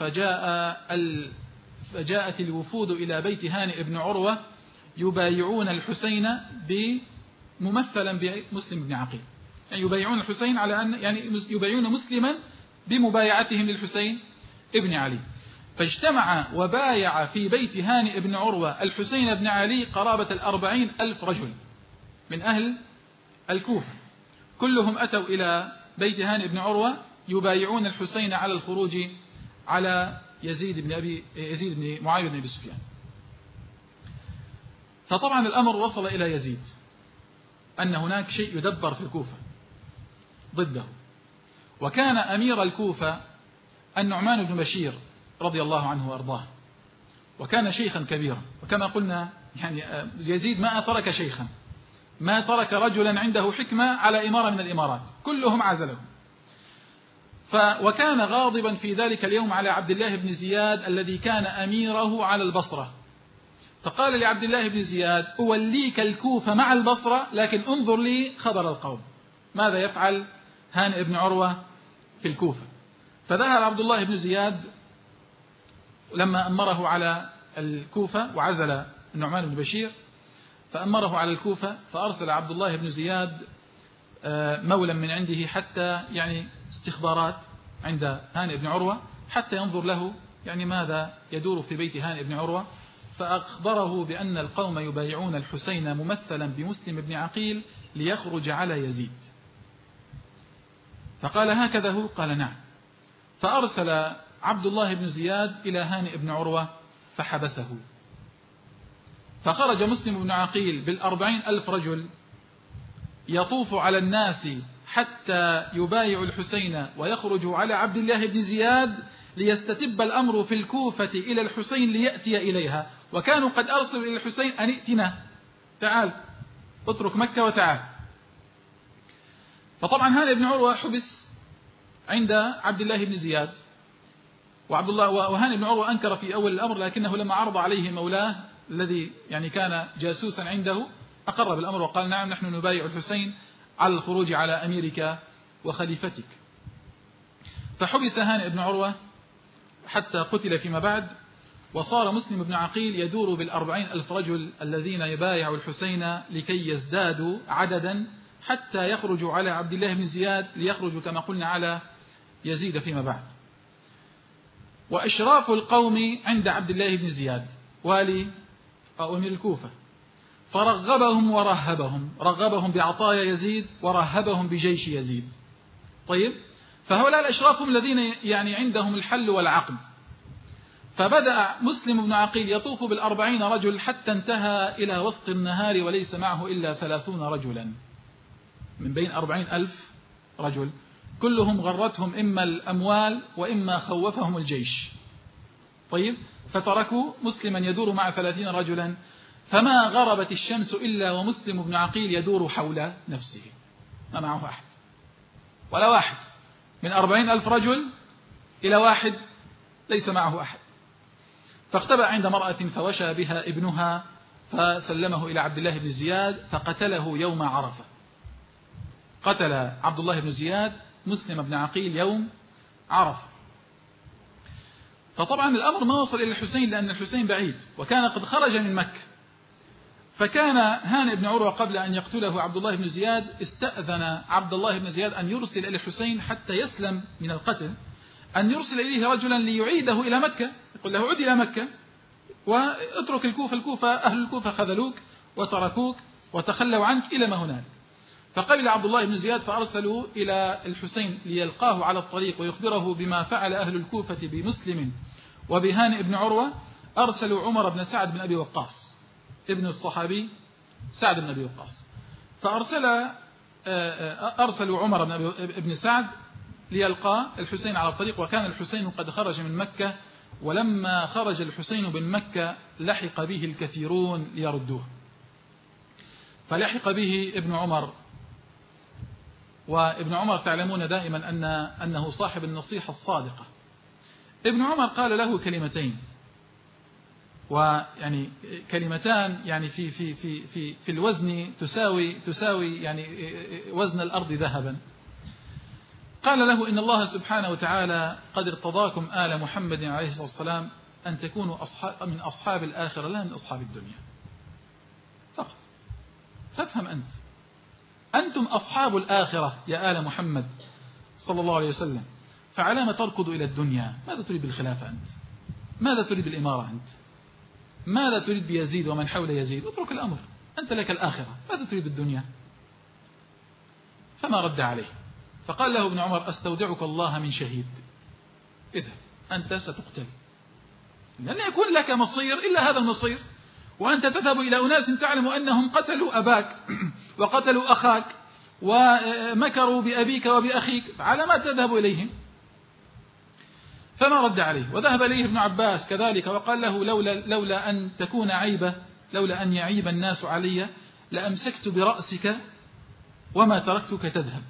فجاءت الوفود إلى بيت هانئ بن عروة يبايعون الحسين ممثلا بمسلم بن عقيل، يعني يبايعون الحسين على أن يبايعون مسلما بمبايعتهم للحسين ابن علي. فاجتمع وبايع في بيت هانئ بن عروة الحسين بن علي قرابة 40,000 رجل من أهل الكوفة، كلهم أتوا إلى بيت هانئ بن عروة يبايعون الحسين على الخروج على يزيد بن معاوية بن أبي سفيان. فطبعا الأمر وصل إلى يزيد أن هناك شيء يدبر في الكوفة ضده، وكان أمير الكوفة النعمان بن بشير رضي الله عنه وأرضاه، وكان شيخا كبيرا، وكما قلنا يعني يزيد ما ترك شيخا، ما ترك رجلا عنده حكمة على إمارة من الإمارات، كلهم عزلهم. وكان غاضبا في ذلك اليوم على عبد الله بن زياد الذي كان أميره على البصرة، فقال لعبد الله بن زياد: أوليك الكوفة مع البصرة، لكن انظر لي خبر القوم، ماذا يفعل هانئ بن عروة في الكوفة. فذهب عبد الله بن زياد لما أمره على الكوفة، وعزل النعمان بن بشير فأمره على الكوفة، فأرسل عبد الله بن زياد مولا من عنده حتى يعني استخبارات عند هانئ بن عروة حتى ينظر له يعني ماذا يدور في بيت هانئ بن عروة، فأخبره بأن القوم يبايعون الحسين ممثلا بمسلم بن عقيل ليخرج على يزيد. فقال: هكذا هو؟ قال: نعم. فأرسل عبد الله بن زياد إلى هانئ بن عروة فحبسه، فخرج مسلم بن عقيل 40,000 رجل يطوف على الناس حتى يبايع الحسين ويخرج على عبد الله بن زياد ليستتب الأمر في الكوفة إلى الحسين ليأتي إليها، وكانوا قد أرسلوا إلى الحسين: أن ائتنا، تعال اترك مكة وتعال. فطبعا هانئ بن عروة حبس عند عبد الله بن زياد، وهانئ بن عروة أنكر في أول الأمر، لكنه لما عرض عليه مولاه الذي يعني كان جاسوسا عنده أقر بالأمر وقال: نعم، نحن نبايع الحسين على الخروج على أميرك وخليفتك. فحبس هانئ بن عروة حتى قتل فيما بعد، وصار مسلم بن عقيل يدور 40,000 رجل الذين يبايعوا الحسين لكي يزدادوا عددا حتى يخرجوا على عبد الله بن زياد ليخرجوا كما قلنا على يزيد فيما بعد. وإشراف القوم عند عبد الله بن زياد والي أو أمير الكوفة، فرغبهم ورهبهم، رغبهم بعطايا يزيد ورهبهم بجيش يزيد. طيب، فهؤلاء الأشراف هم الذين يعني عندهم الحل والعقد. فبدأ مسلم بن عقيل يطوف 40 رجل حتى انتهى إلى وسط النهار وليس معه إلا 30 رجلا من بين 40,000 رجل، كلهم غرتهم إما الأموال وإما خوفهم الجيش. طيب، فتركوا مسلما يدور مع 30 رجلا، فما غربت الشمس إلا ومسلم بن عقيل يدور حول نفسه، ما معه أحد ولا واحد، من 40,000 رجل إلى واحد ليس معه أحد. فاختبأ عند امرأة فوشى بها ابنها فسلمه إلى عبد الله بن زياد فقتله يوم عرفة. قتل عبد الله بن زياد مسلم بن عقيل يوم عرفة. فطبعا الأمر ما وصل إلى الحسين لأن الحسين بعيد وكان قد خرج من مكة. فكان هانئ بن عروة قبل أن يقتله عبد الله بن زياد استأذن عبد الله بن زياد أن يرسل إلى الحسين حتى يسلم من القتل، أن يرسل إليه رجلا ليعيده إلى مكة، يقول له عد إلى مكة واترك الكوفة، أهل الكوفة خذلوك وتركوك وتخلوا عنك إلى ما هنالك. فقبل عبد الله بن زياد فأرسلوا إلى الحسين ليلقاه على الطريق ويخبره بما فعل أهل الكوفة بمسلم وبهانئ بن عروة. أرسلوا عمر بن سعد بن أبي وقاص ابن الصحابي سعد بن أبي وقاص، أرسلوا عمر بن سعد ليلقى الحسين على الطريق، وكان الحسين قد خرج من مكة، ولما خرج الحسين من مكة لحق به الكثيرون ليردوه. فلحق به ابن عمر، وابن عمر تعلمون دائما أنه صاحب النصيحة الصادقة. ابن عمر قال له كلمتين، ويعني كلمتان يعني في الوزن تساوي يعني وزن الأرض ذهبا. قال له: إن الله سبحانه وتعالى قد ارتضاكم آل محمد عليه الصلاة والسلام أن تكونوا من أصحاب الآخرة لا من أصحاب الدنيا فقط. فافهم أنتم أصحاب الآخرة يا آل محمد صلى الله عليه وسلم، فعلام تركض إلى الدنيا؟ ماذا تريد بالخلافة أنت؟ ماذا تريد بالإمارة أنت؟ ماذا تريد بيزيد ومن حول يزيد؟ اترك الأمر، أنت لك الآخرة، ماذا تريد بالدنيا؟ فما رد عليه. فقال له ابن عمر: أستودعك الله من شهيد، اذهب أنت ستقتل، لن يكون لك مصير إلا هذا المصير، وأنت تذهب إلى أناس تعلم أنهم قتلوا أباك وقتلوا أخاك ومكروا بأبيك وبأخيك، على ما تذهب إليهم؟ فما رد عليه. وذهب إليه ابن عباس كذلك وقال له: لولا أن تكون عيبة، لولا أن يعيب الناس علي لأمسكت برأسك وما تركتك تذهب.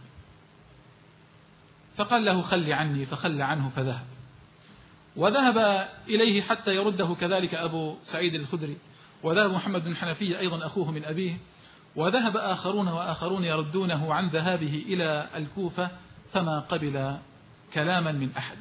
فقال له: خل عني، فخل عنه فذهب. وذهب إليه حتى يرده كذلك أبو سعيد الخدري، وذهب محمد بن حنفية أيضا أخوه من أبيه، وذهب آخرون يردونه عن ذهابه إلى الكوفة، فما قبل كلاما من أحد.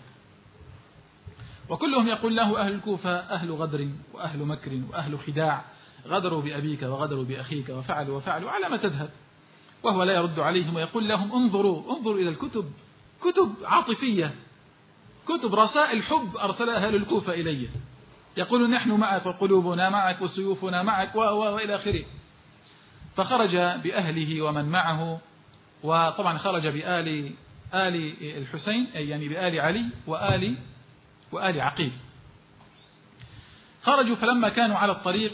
وكلهم يقول له أهل الكوفة أهل غدر وأهل مكر وأهل خداع، غدروا بأبيك وغدروا بأخيك وفعلوا على ما تذهب. وهو لا يرد عليهم ويقول لهم: انظروا إلى الكتب، كتب عاطفية، كتب رسائل حب أرسلها أهل الكوفة إلي، يقول: نحن معك وقلوبنا معك وسيوفنا معك وإلى آخره. فخرج بأهله ومن معه، وطبعا خرج بآل الحسين، أي يعني بآل علي وآل عقيل. خرجوا، فلما كانوا على الطريق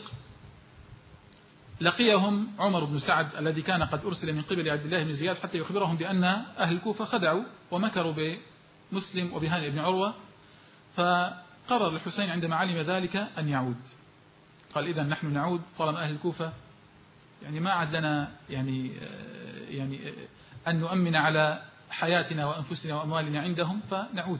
لقيهم عمر بن سعد الذي كان قد أرسل من قبل عبد الله بن زياد حتى يخبرهم بأن أهل الكوفة خدعوا ومكروا بمسلم وبهانئ بن عروة. فقرر الحسين عندما علم ذلك أن يعود، قال: إذن نحن نعود طالما أهل الكوفة يعني ما عاد لنا يعني أن نؤمن على حياتنا وأنفسنا وأموالنا عندهم، فنعود.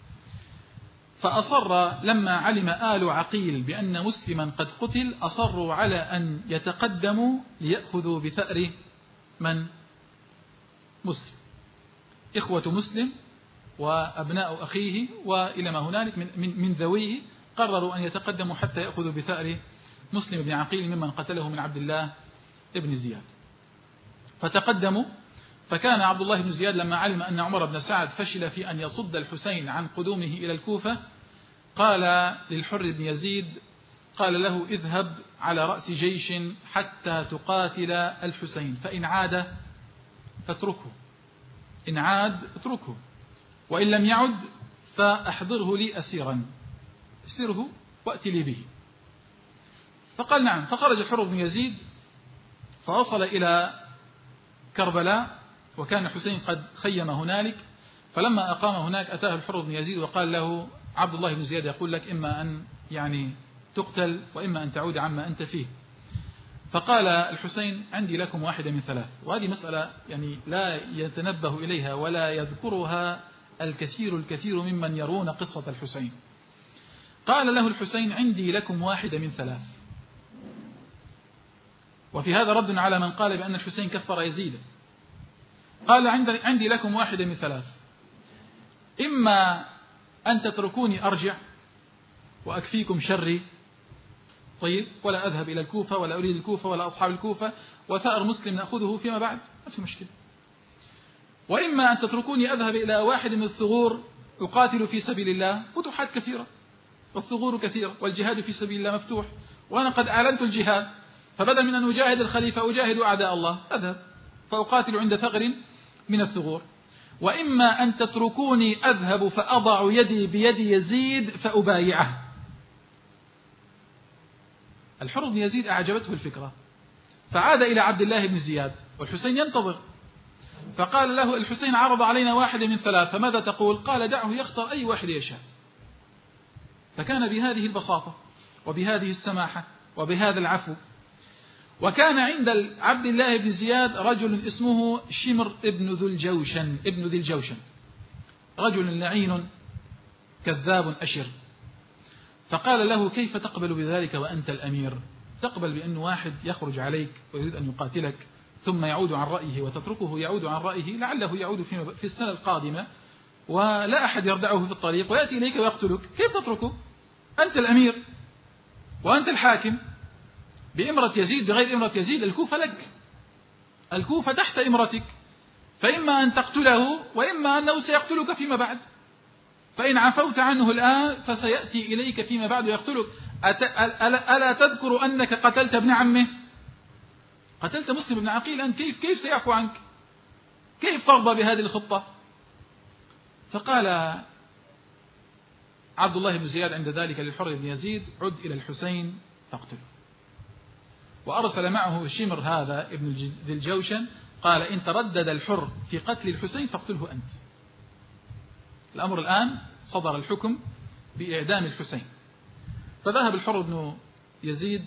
فأصر لما علم آل عقيل بأن مسلما قد قتل، أصروا على أن يتقدموا ليأخذوا بثأر من؟ مسلم، إخوة مسلم وأبناء أخيه وإلى ما هنالك من ذويه، قرروا أن يتقدموا حتى يأخذوا بثأر مسلم بن عقيل ممن قتله من عبد الله ابن زياد. فتقدموا، فكان عبد الله بن زياد لما علم أن عمر بن سعد فشل في أن يصد الحسين عن قدومه إلى الكوفة، قال للحر بن يزيد، قال له: اذهب على رأس جيش حتى تقاتل الحسين، فإن عاد فاتركه، إن عاد اتركه، وإن لم يعد فأحضره لي أسيرا، اسره وأتي لي به. فقال: نعم. فخرج الحر بن يزيد فوصل إلى كربلاء، وكان الحسين قد خيم هنالك. فلما أقام هناك أتاه الحر بن يزيد وقال له: عبد الله بن زياد يقول لك إما أن يعني تقتل وإما أن تعود عما أنت فيه. فقال الحسين: عندي لكم واحدة من ثلاث. وهذه مسألة يعني لا يتنبه إليها ولا يذكرها الكثير ممن يرون قصة الحسين. قال له الحسين: عندي لكم واحدة من ثلاث. وفي هذا رد على من قال بأن الحسين كفر يزيد. قال: عندي لكم واحدة من ثلاث، إما أن تتركوني أرجع وأكفيكم شري، طيب، ولا أذهب إلى الكوفة ولا أريد الكوفة ولا أصحاب الكوفة، وثأر مسلم نأخذه فيما بعد، ما في مشكلة. وإما أن تتركوني أذهب إلى واحد من الثغور أقاتل في سبيل الله، فتوحات كثيرة والثغور كثيرة والجهاد في سبيل الله مفتوح، وأنا قد أعلنت الجهاد، فبدل من أن أجاهد الخليفة أجاهد أعداء الله، أذهب فأقاتل عند ثغر من الثغور. وإما أن تتركوني أذهب فأضع يدي بيد يزيد فأبايعه. الحر بن يزيد أعجبته الفكرة، فعاد إلى عبد الله بن زياد والحسين ينتظر، فقال له الحسين عرض علينا واحد من ثلاث، فماذا تقول؟ قال دعه يختار أي واحد يشاء. فكان بهذه البساطة وبهذه السماحة وبهذا العفو. وكان عند عبد الله بن زياد رجل اسمه شمر ابن ذي الجوشن، رجل لعين كذاب أشر. فقال له كيف تقبل بذلك وأنت الأمير؟ تقبل بأن واحد يخرج عليك ويريد أن يقاتلك ثم يعود عن رأيه وتتركه يعود عن رأيه، لعله يعود في السنة القادمة ولا أحد يردعه في الطريق ويأتي إليك ويقتلك، كيف تتركه؟ أنت الأمير وأنت الحاكم بإمرة يزيد بغير إمرة يزيد، الكوفة لك، الكوفة تحت إمرتك، فإما أن تقتله وإما أنه سيقتلك فيما بعد، فإن عفوت عنه الآن فسيأتي إليك فيما بعد ويقتلك. ألا تذكر أنك قتلت ابن عمه؟ قتلت مسلم بن عقيل، أنت كيف سيعفو عنك؟ كيف ترضى بهذه الخطة؟ فقال عبد الله بن زياد عند ذلك للحر بن يزيد عد إلى الحسين فاقتله. وأرسل معه شمر هذا ابن ذي الجوشن، قال إن تردد الحر في قتل الحسين فاقتله أنت. الأمر الآن صدر الحكم بإعدام الحسين. فذهب الحر بن يزيد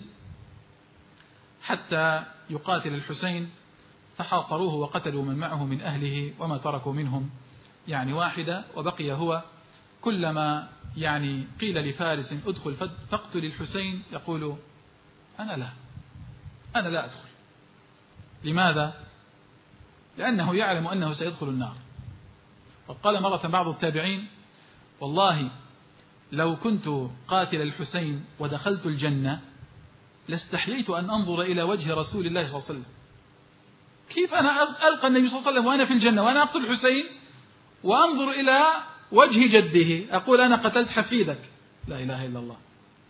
حتى يقاتل الحسين، فحاصروه وقتلوا من معه من أهله وما تركوا منهم يعني واحدة، وبقي هو. كلما يعني قيل لفارس ادخل فاقتل الحسين يقول أنا لا أدخل. لماذا؟ لأنه يعلم أنه سيدخل النار. وقال مرة بعض التابعين والله لو كنت قاتل الحسين ودخلت الجنة لاستحييت أن أنظر إلى وجه رسول الله صلى الله عليه وسلم. كيف أنا ألقى النبي صلى الله عليه وسلم وأنا في الجنة وأنا أقتل الحسين وأنظر إلى وجه جده أقول أنا قتلت حفيدك؟ لا إله إلا الله.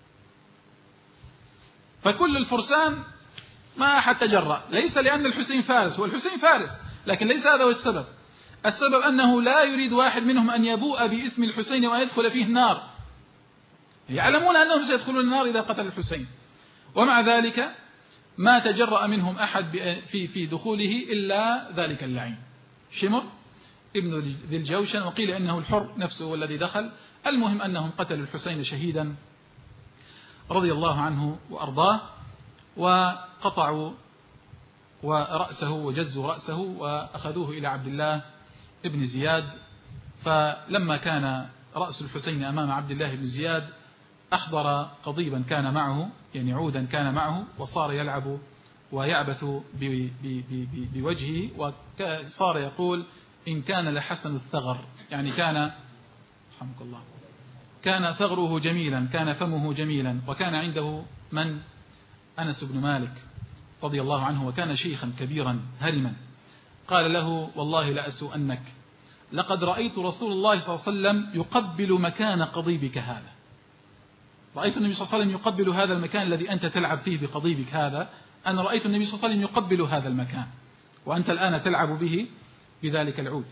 فكل الفرسان ما أحد تجرأ، ليس لأن الحسين فارس، هو الحسين فارس، لكن ليس هذا هو السبب. السبب أنه لا يريد واحد منهم أن يبوء بإثم الحسين وأن يدخل فيه النار، يعلمون أنهم سيدخلون النار إذا قتل الحسين، ومع ذلك ما تجرأ منهم أحد في دخوله إلا ذلك اللعين شمر ابن ذي الجوشن، وقيل إنه الحر نفسه الذي دخل. المهم أنهم قتلوا الحسين شهيدا رضي الله عنه وأرضاه، وقطعوا ورأسه وجزوا رأسه وأخذوه إلى عبد الله ابن زياد. فلما كان رأس الحسين أمام عبد الله بن زياد أحضر قضيبا كان معه، يعني عودا كان معه، وصار يلعب ويعبث بوجهه، وصار يقول إن كان لحسن الثغر، يعني كان رحمك الله كان ثغره جميلا، كان فمه جميلا. وكان عنده من أنس بن مالك رضي الله عنه، وكان شيخا كبيرا هرما. قال له والله لأسوءنك، لقد رأيت رسول الله صلى الله عليه وسلم يقبل مكان قضيبك هذا، رأيت النبي صلى الله عليه وسلم يقبل هذا المكان الذي أنت تلعب فيه بقضيبك هذا، أنا رأيت النبي صلى الله عليه وسلم يقبل هذا المكان وأنت الآن تلعب به بذلك العود.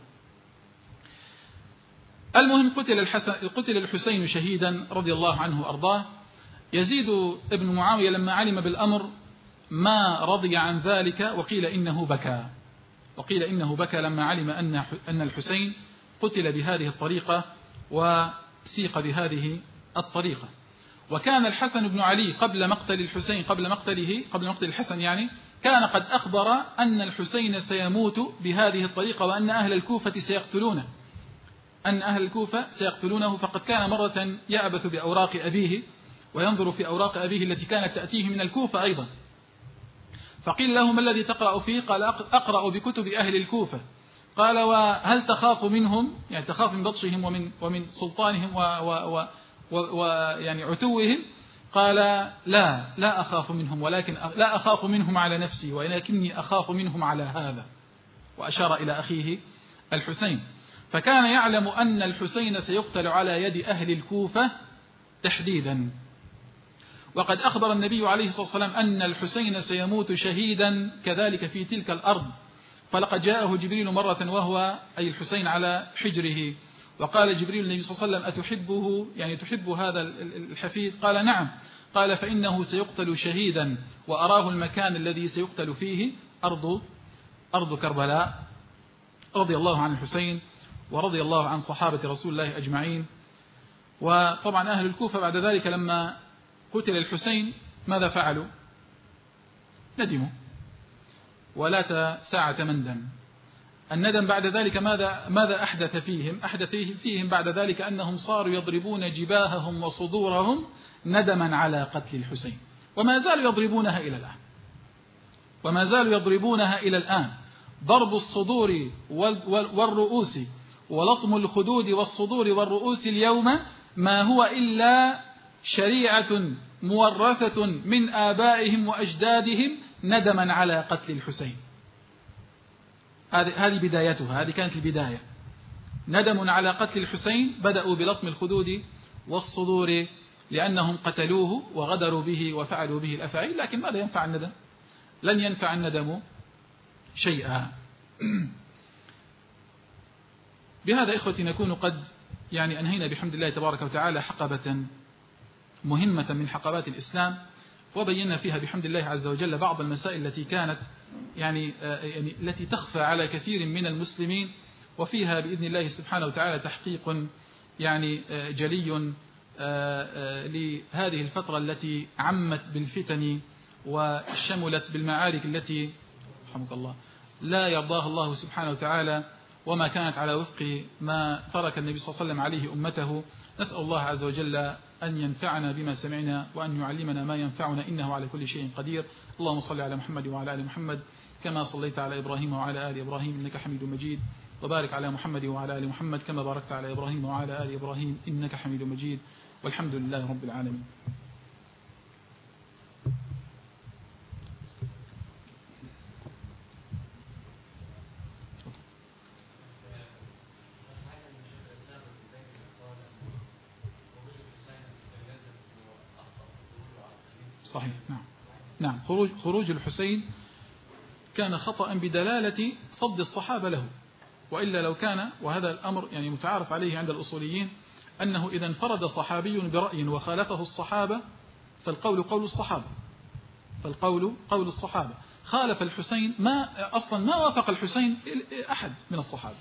المهم قتل الحسين شهيدا رضي الله عنه وأرضاه. يزيد ابن معاوية لما علم بالأمر ما رضي عن ذلك، وقيل إنه بكى لما علم أن الحسين قتل بهذه الطريقة وسيق بهذه الطريقة. وكان الحسن بن علي قبل مقتل الحسين قبل مقتل الحسن يعني كان قد أخبر أن الحسين سيموت بهذه الطريقة، وأن أهل الكوفة سيقتلونه. فقد كان مرة يعبث بأوراق أبيه وينظر في أوراق أبيه التي كانت تأتيه من الكوفة أيضا، فقيل له ما الذي تقرأ فيه؟ قال أقرأ بكتب أهل الكوفة. قال وهل تخاف منهم، يعني تخاف من بطشهم ومن سلطانهم ويعني عتوهم، قال لا أخاف منهم، ولكن لا أخاف منهم على نفسي، ولكني أخاف منهم على هذا، وأشار إلى أخيه الحسين. فكان يعلم أن الحسين سيقتل على يد أهل الكوفة تحديدا. وقد أخبر النبي عليه الصلاة والسلام أن الحسين سيموت شهيدا كذلك في تلك الأرض. فلقد جاءه جبريل مرة وهو أي الحسين على حجره، وقال جبريل النبي صلى الله عليه وسلم: أتحبه، يعني تحب هذا الحفيد؟ قال: نعم. قال: فإنه سيقتل شهيدا، وأراه المكان الذي سيقتل فيه أرض كربلاء. رضي الله عن الحسين ورضي الله عن صحابة رسول الله أجمعين. وطبعا أهل الكوفة بعد ذلك لما قتل الحسين ماذا فعلوا؟ ندموا، ولا ساعة مندم. الندم بعد ذلك ماذا أحدث فيهم؟ أحدث فيهم بعد ذلك أنهم صاروا يضربون جباههم وصدورهم ندما على قتل الحسين، وما زالوا يضربونها إلى الآن. ضرب الصدور والرؤوس ولطم الخدود والصدور والرؤوس اليوم ما هو إلا شريعة مورثة من آبائهم وأجدادهم ندما على قتل الحسين. هذه بدايتها، هذه كانت البداية. ندم على قتل الحسين، بدأوا بلطم الخدود والصدور لأنهم قتلوه وغدروا به وفعلوا به الأفاعيل. لكن ماذا ينفع الندم؟ لن ينفع الندم شيئا. بهذا إخوتي نكون قد يعني أنهينا بحمد الله تبارك وتعالى حقبة مهمة من حقبات الإسلام، وبينا فيها بحمد الله عز وجل بعض المسائل التي كانت يعني التي تخفى على كثير من المسلمين، وفيها بإذن الله سبحانه وتعالى تحقيق يعني جلي لهذه الفترة التي عمت بالفتن وشملت بالمعارك التي رحمك الله لا يرضاها الله سبحانه وتعالى، وما كانت على وفق ما ترك النبي صلى الله عليه وسلم عليه أمته. نسأل الله عز وجل أن ينفعنا بما سمعنا وأن يعلمنا ما ينفعنا، إنه على كل شيء قدير. اللهم صل على محمد وعلى آل محمد كما صليت على إبراهيم وعلى آل إبراهيم إنك حميد مجيد، وبارك على محمد وعلى آل محمد كما باركت على إبراهيم وعلى آل إبراهيم إنك حميد مجيد، والحمد لله رب العالمين. صحيح. نعم. خروج الحسين كان خطأ بدلالة صد الصحابة له، وإلا لو كان، وهذا الأمر يعني متعارف عليه عند الأصوليين، أنه إذا انفرد صحابي برأي وخالفه الصحابة فالقول قول الصحابة. خالف الحسين أصلا ما وافق الحسين أحد من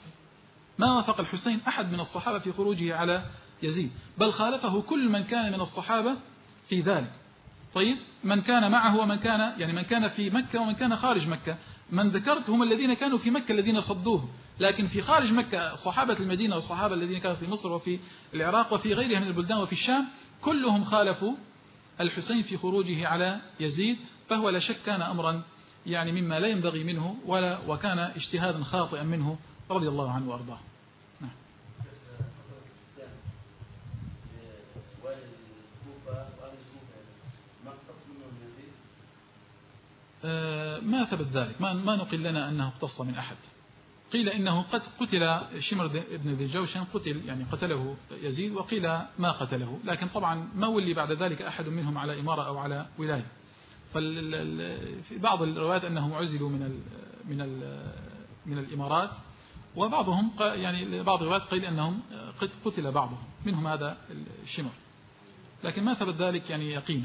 الصحابة، في خروجه على يزيد، بل خالفه كل من كان من الصحابة في ذلك. طيب، من كان معه ومن كان من كان في مكة ومن كان خارج مكة. من ذكرت هم الذين كانوا في مكة الذين صدوه، لكن في خارج مكة صحابة المدينة والصحابة الذين كانوا في مصر وفي العراق وفي غيرها من البلدان وفي الشام كلهم خالفوا الحسين في خروجه على يزيد. فهو لا شك كان أمرا يعني مما لا ينبغي منه وكان اجتهادا خاطئا منه رضي الله عنه وأرضاه. نعم. ما ثبت ذلك، ما نقل لنا أنه اقتص من أحد. قيل إنه قد قتل شمر بن ذي الجوشن، قتله يزيد، وقيل ما قتله، لكن طبعا ما ولي بعد ذلك أحد منهم على إمارة أو على ولاية. في بعض الروايات أنهم عزلوا من الإمارات، وبعضهم يعني بعض الروايات قيل أنهم قد قتل بعضهم منهم هذا الشمر، لكن ما ثبت ذلك يعني يقينا.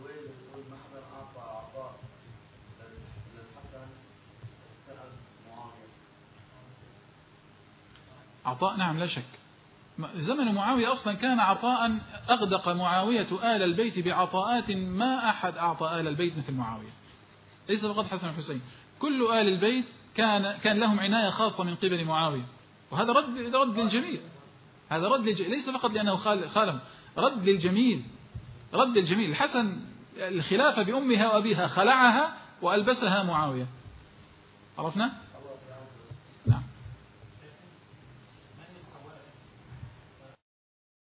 عطاء، نعم لا شك. زمن معاوية أصلا كان عطاء، أغدق معاوية آل البيت بعطاءات ما أحد أعطى آل البيت مثل معاوية، ليس فقط حسن الحسين، كل آل البيت كان لهم عناية خاصة من قبل معاوية. وهذا رد للجميل، هذا رد للجميل، ليس فقط لأنه خالهم، رد للجميل. الحسن الخلافة بأمها وأبيها خلعها وألبسها معاوية، عرفنا؟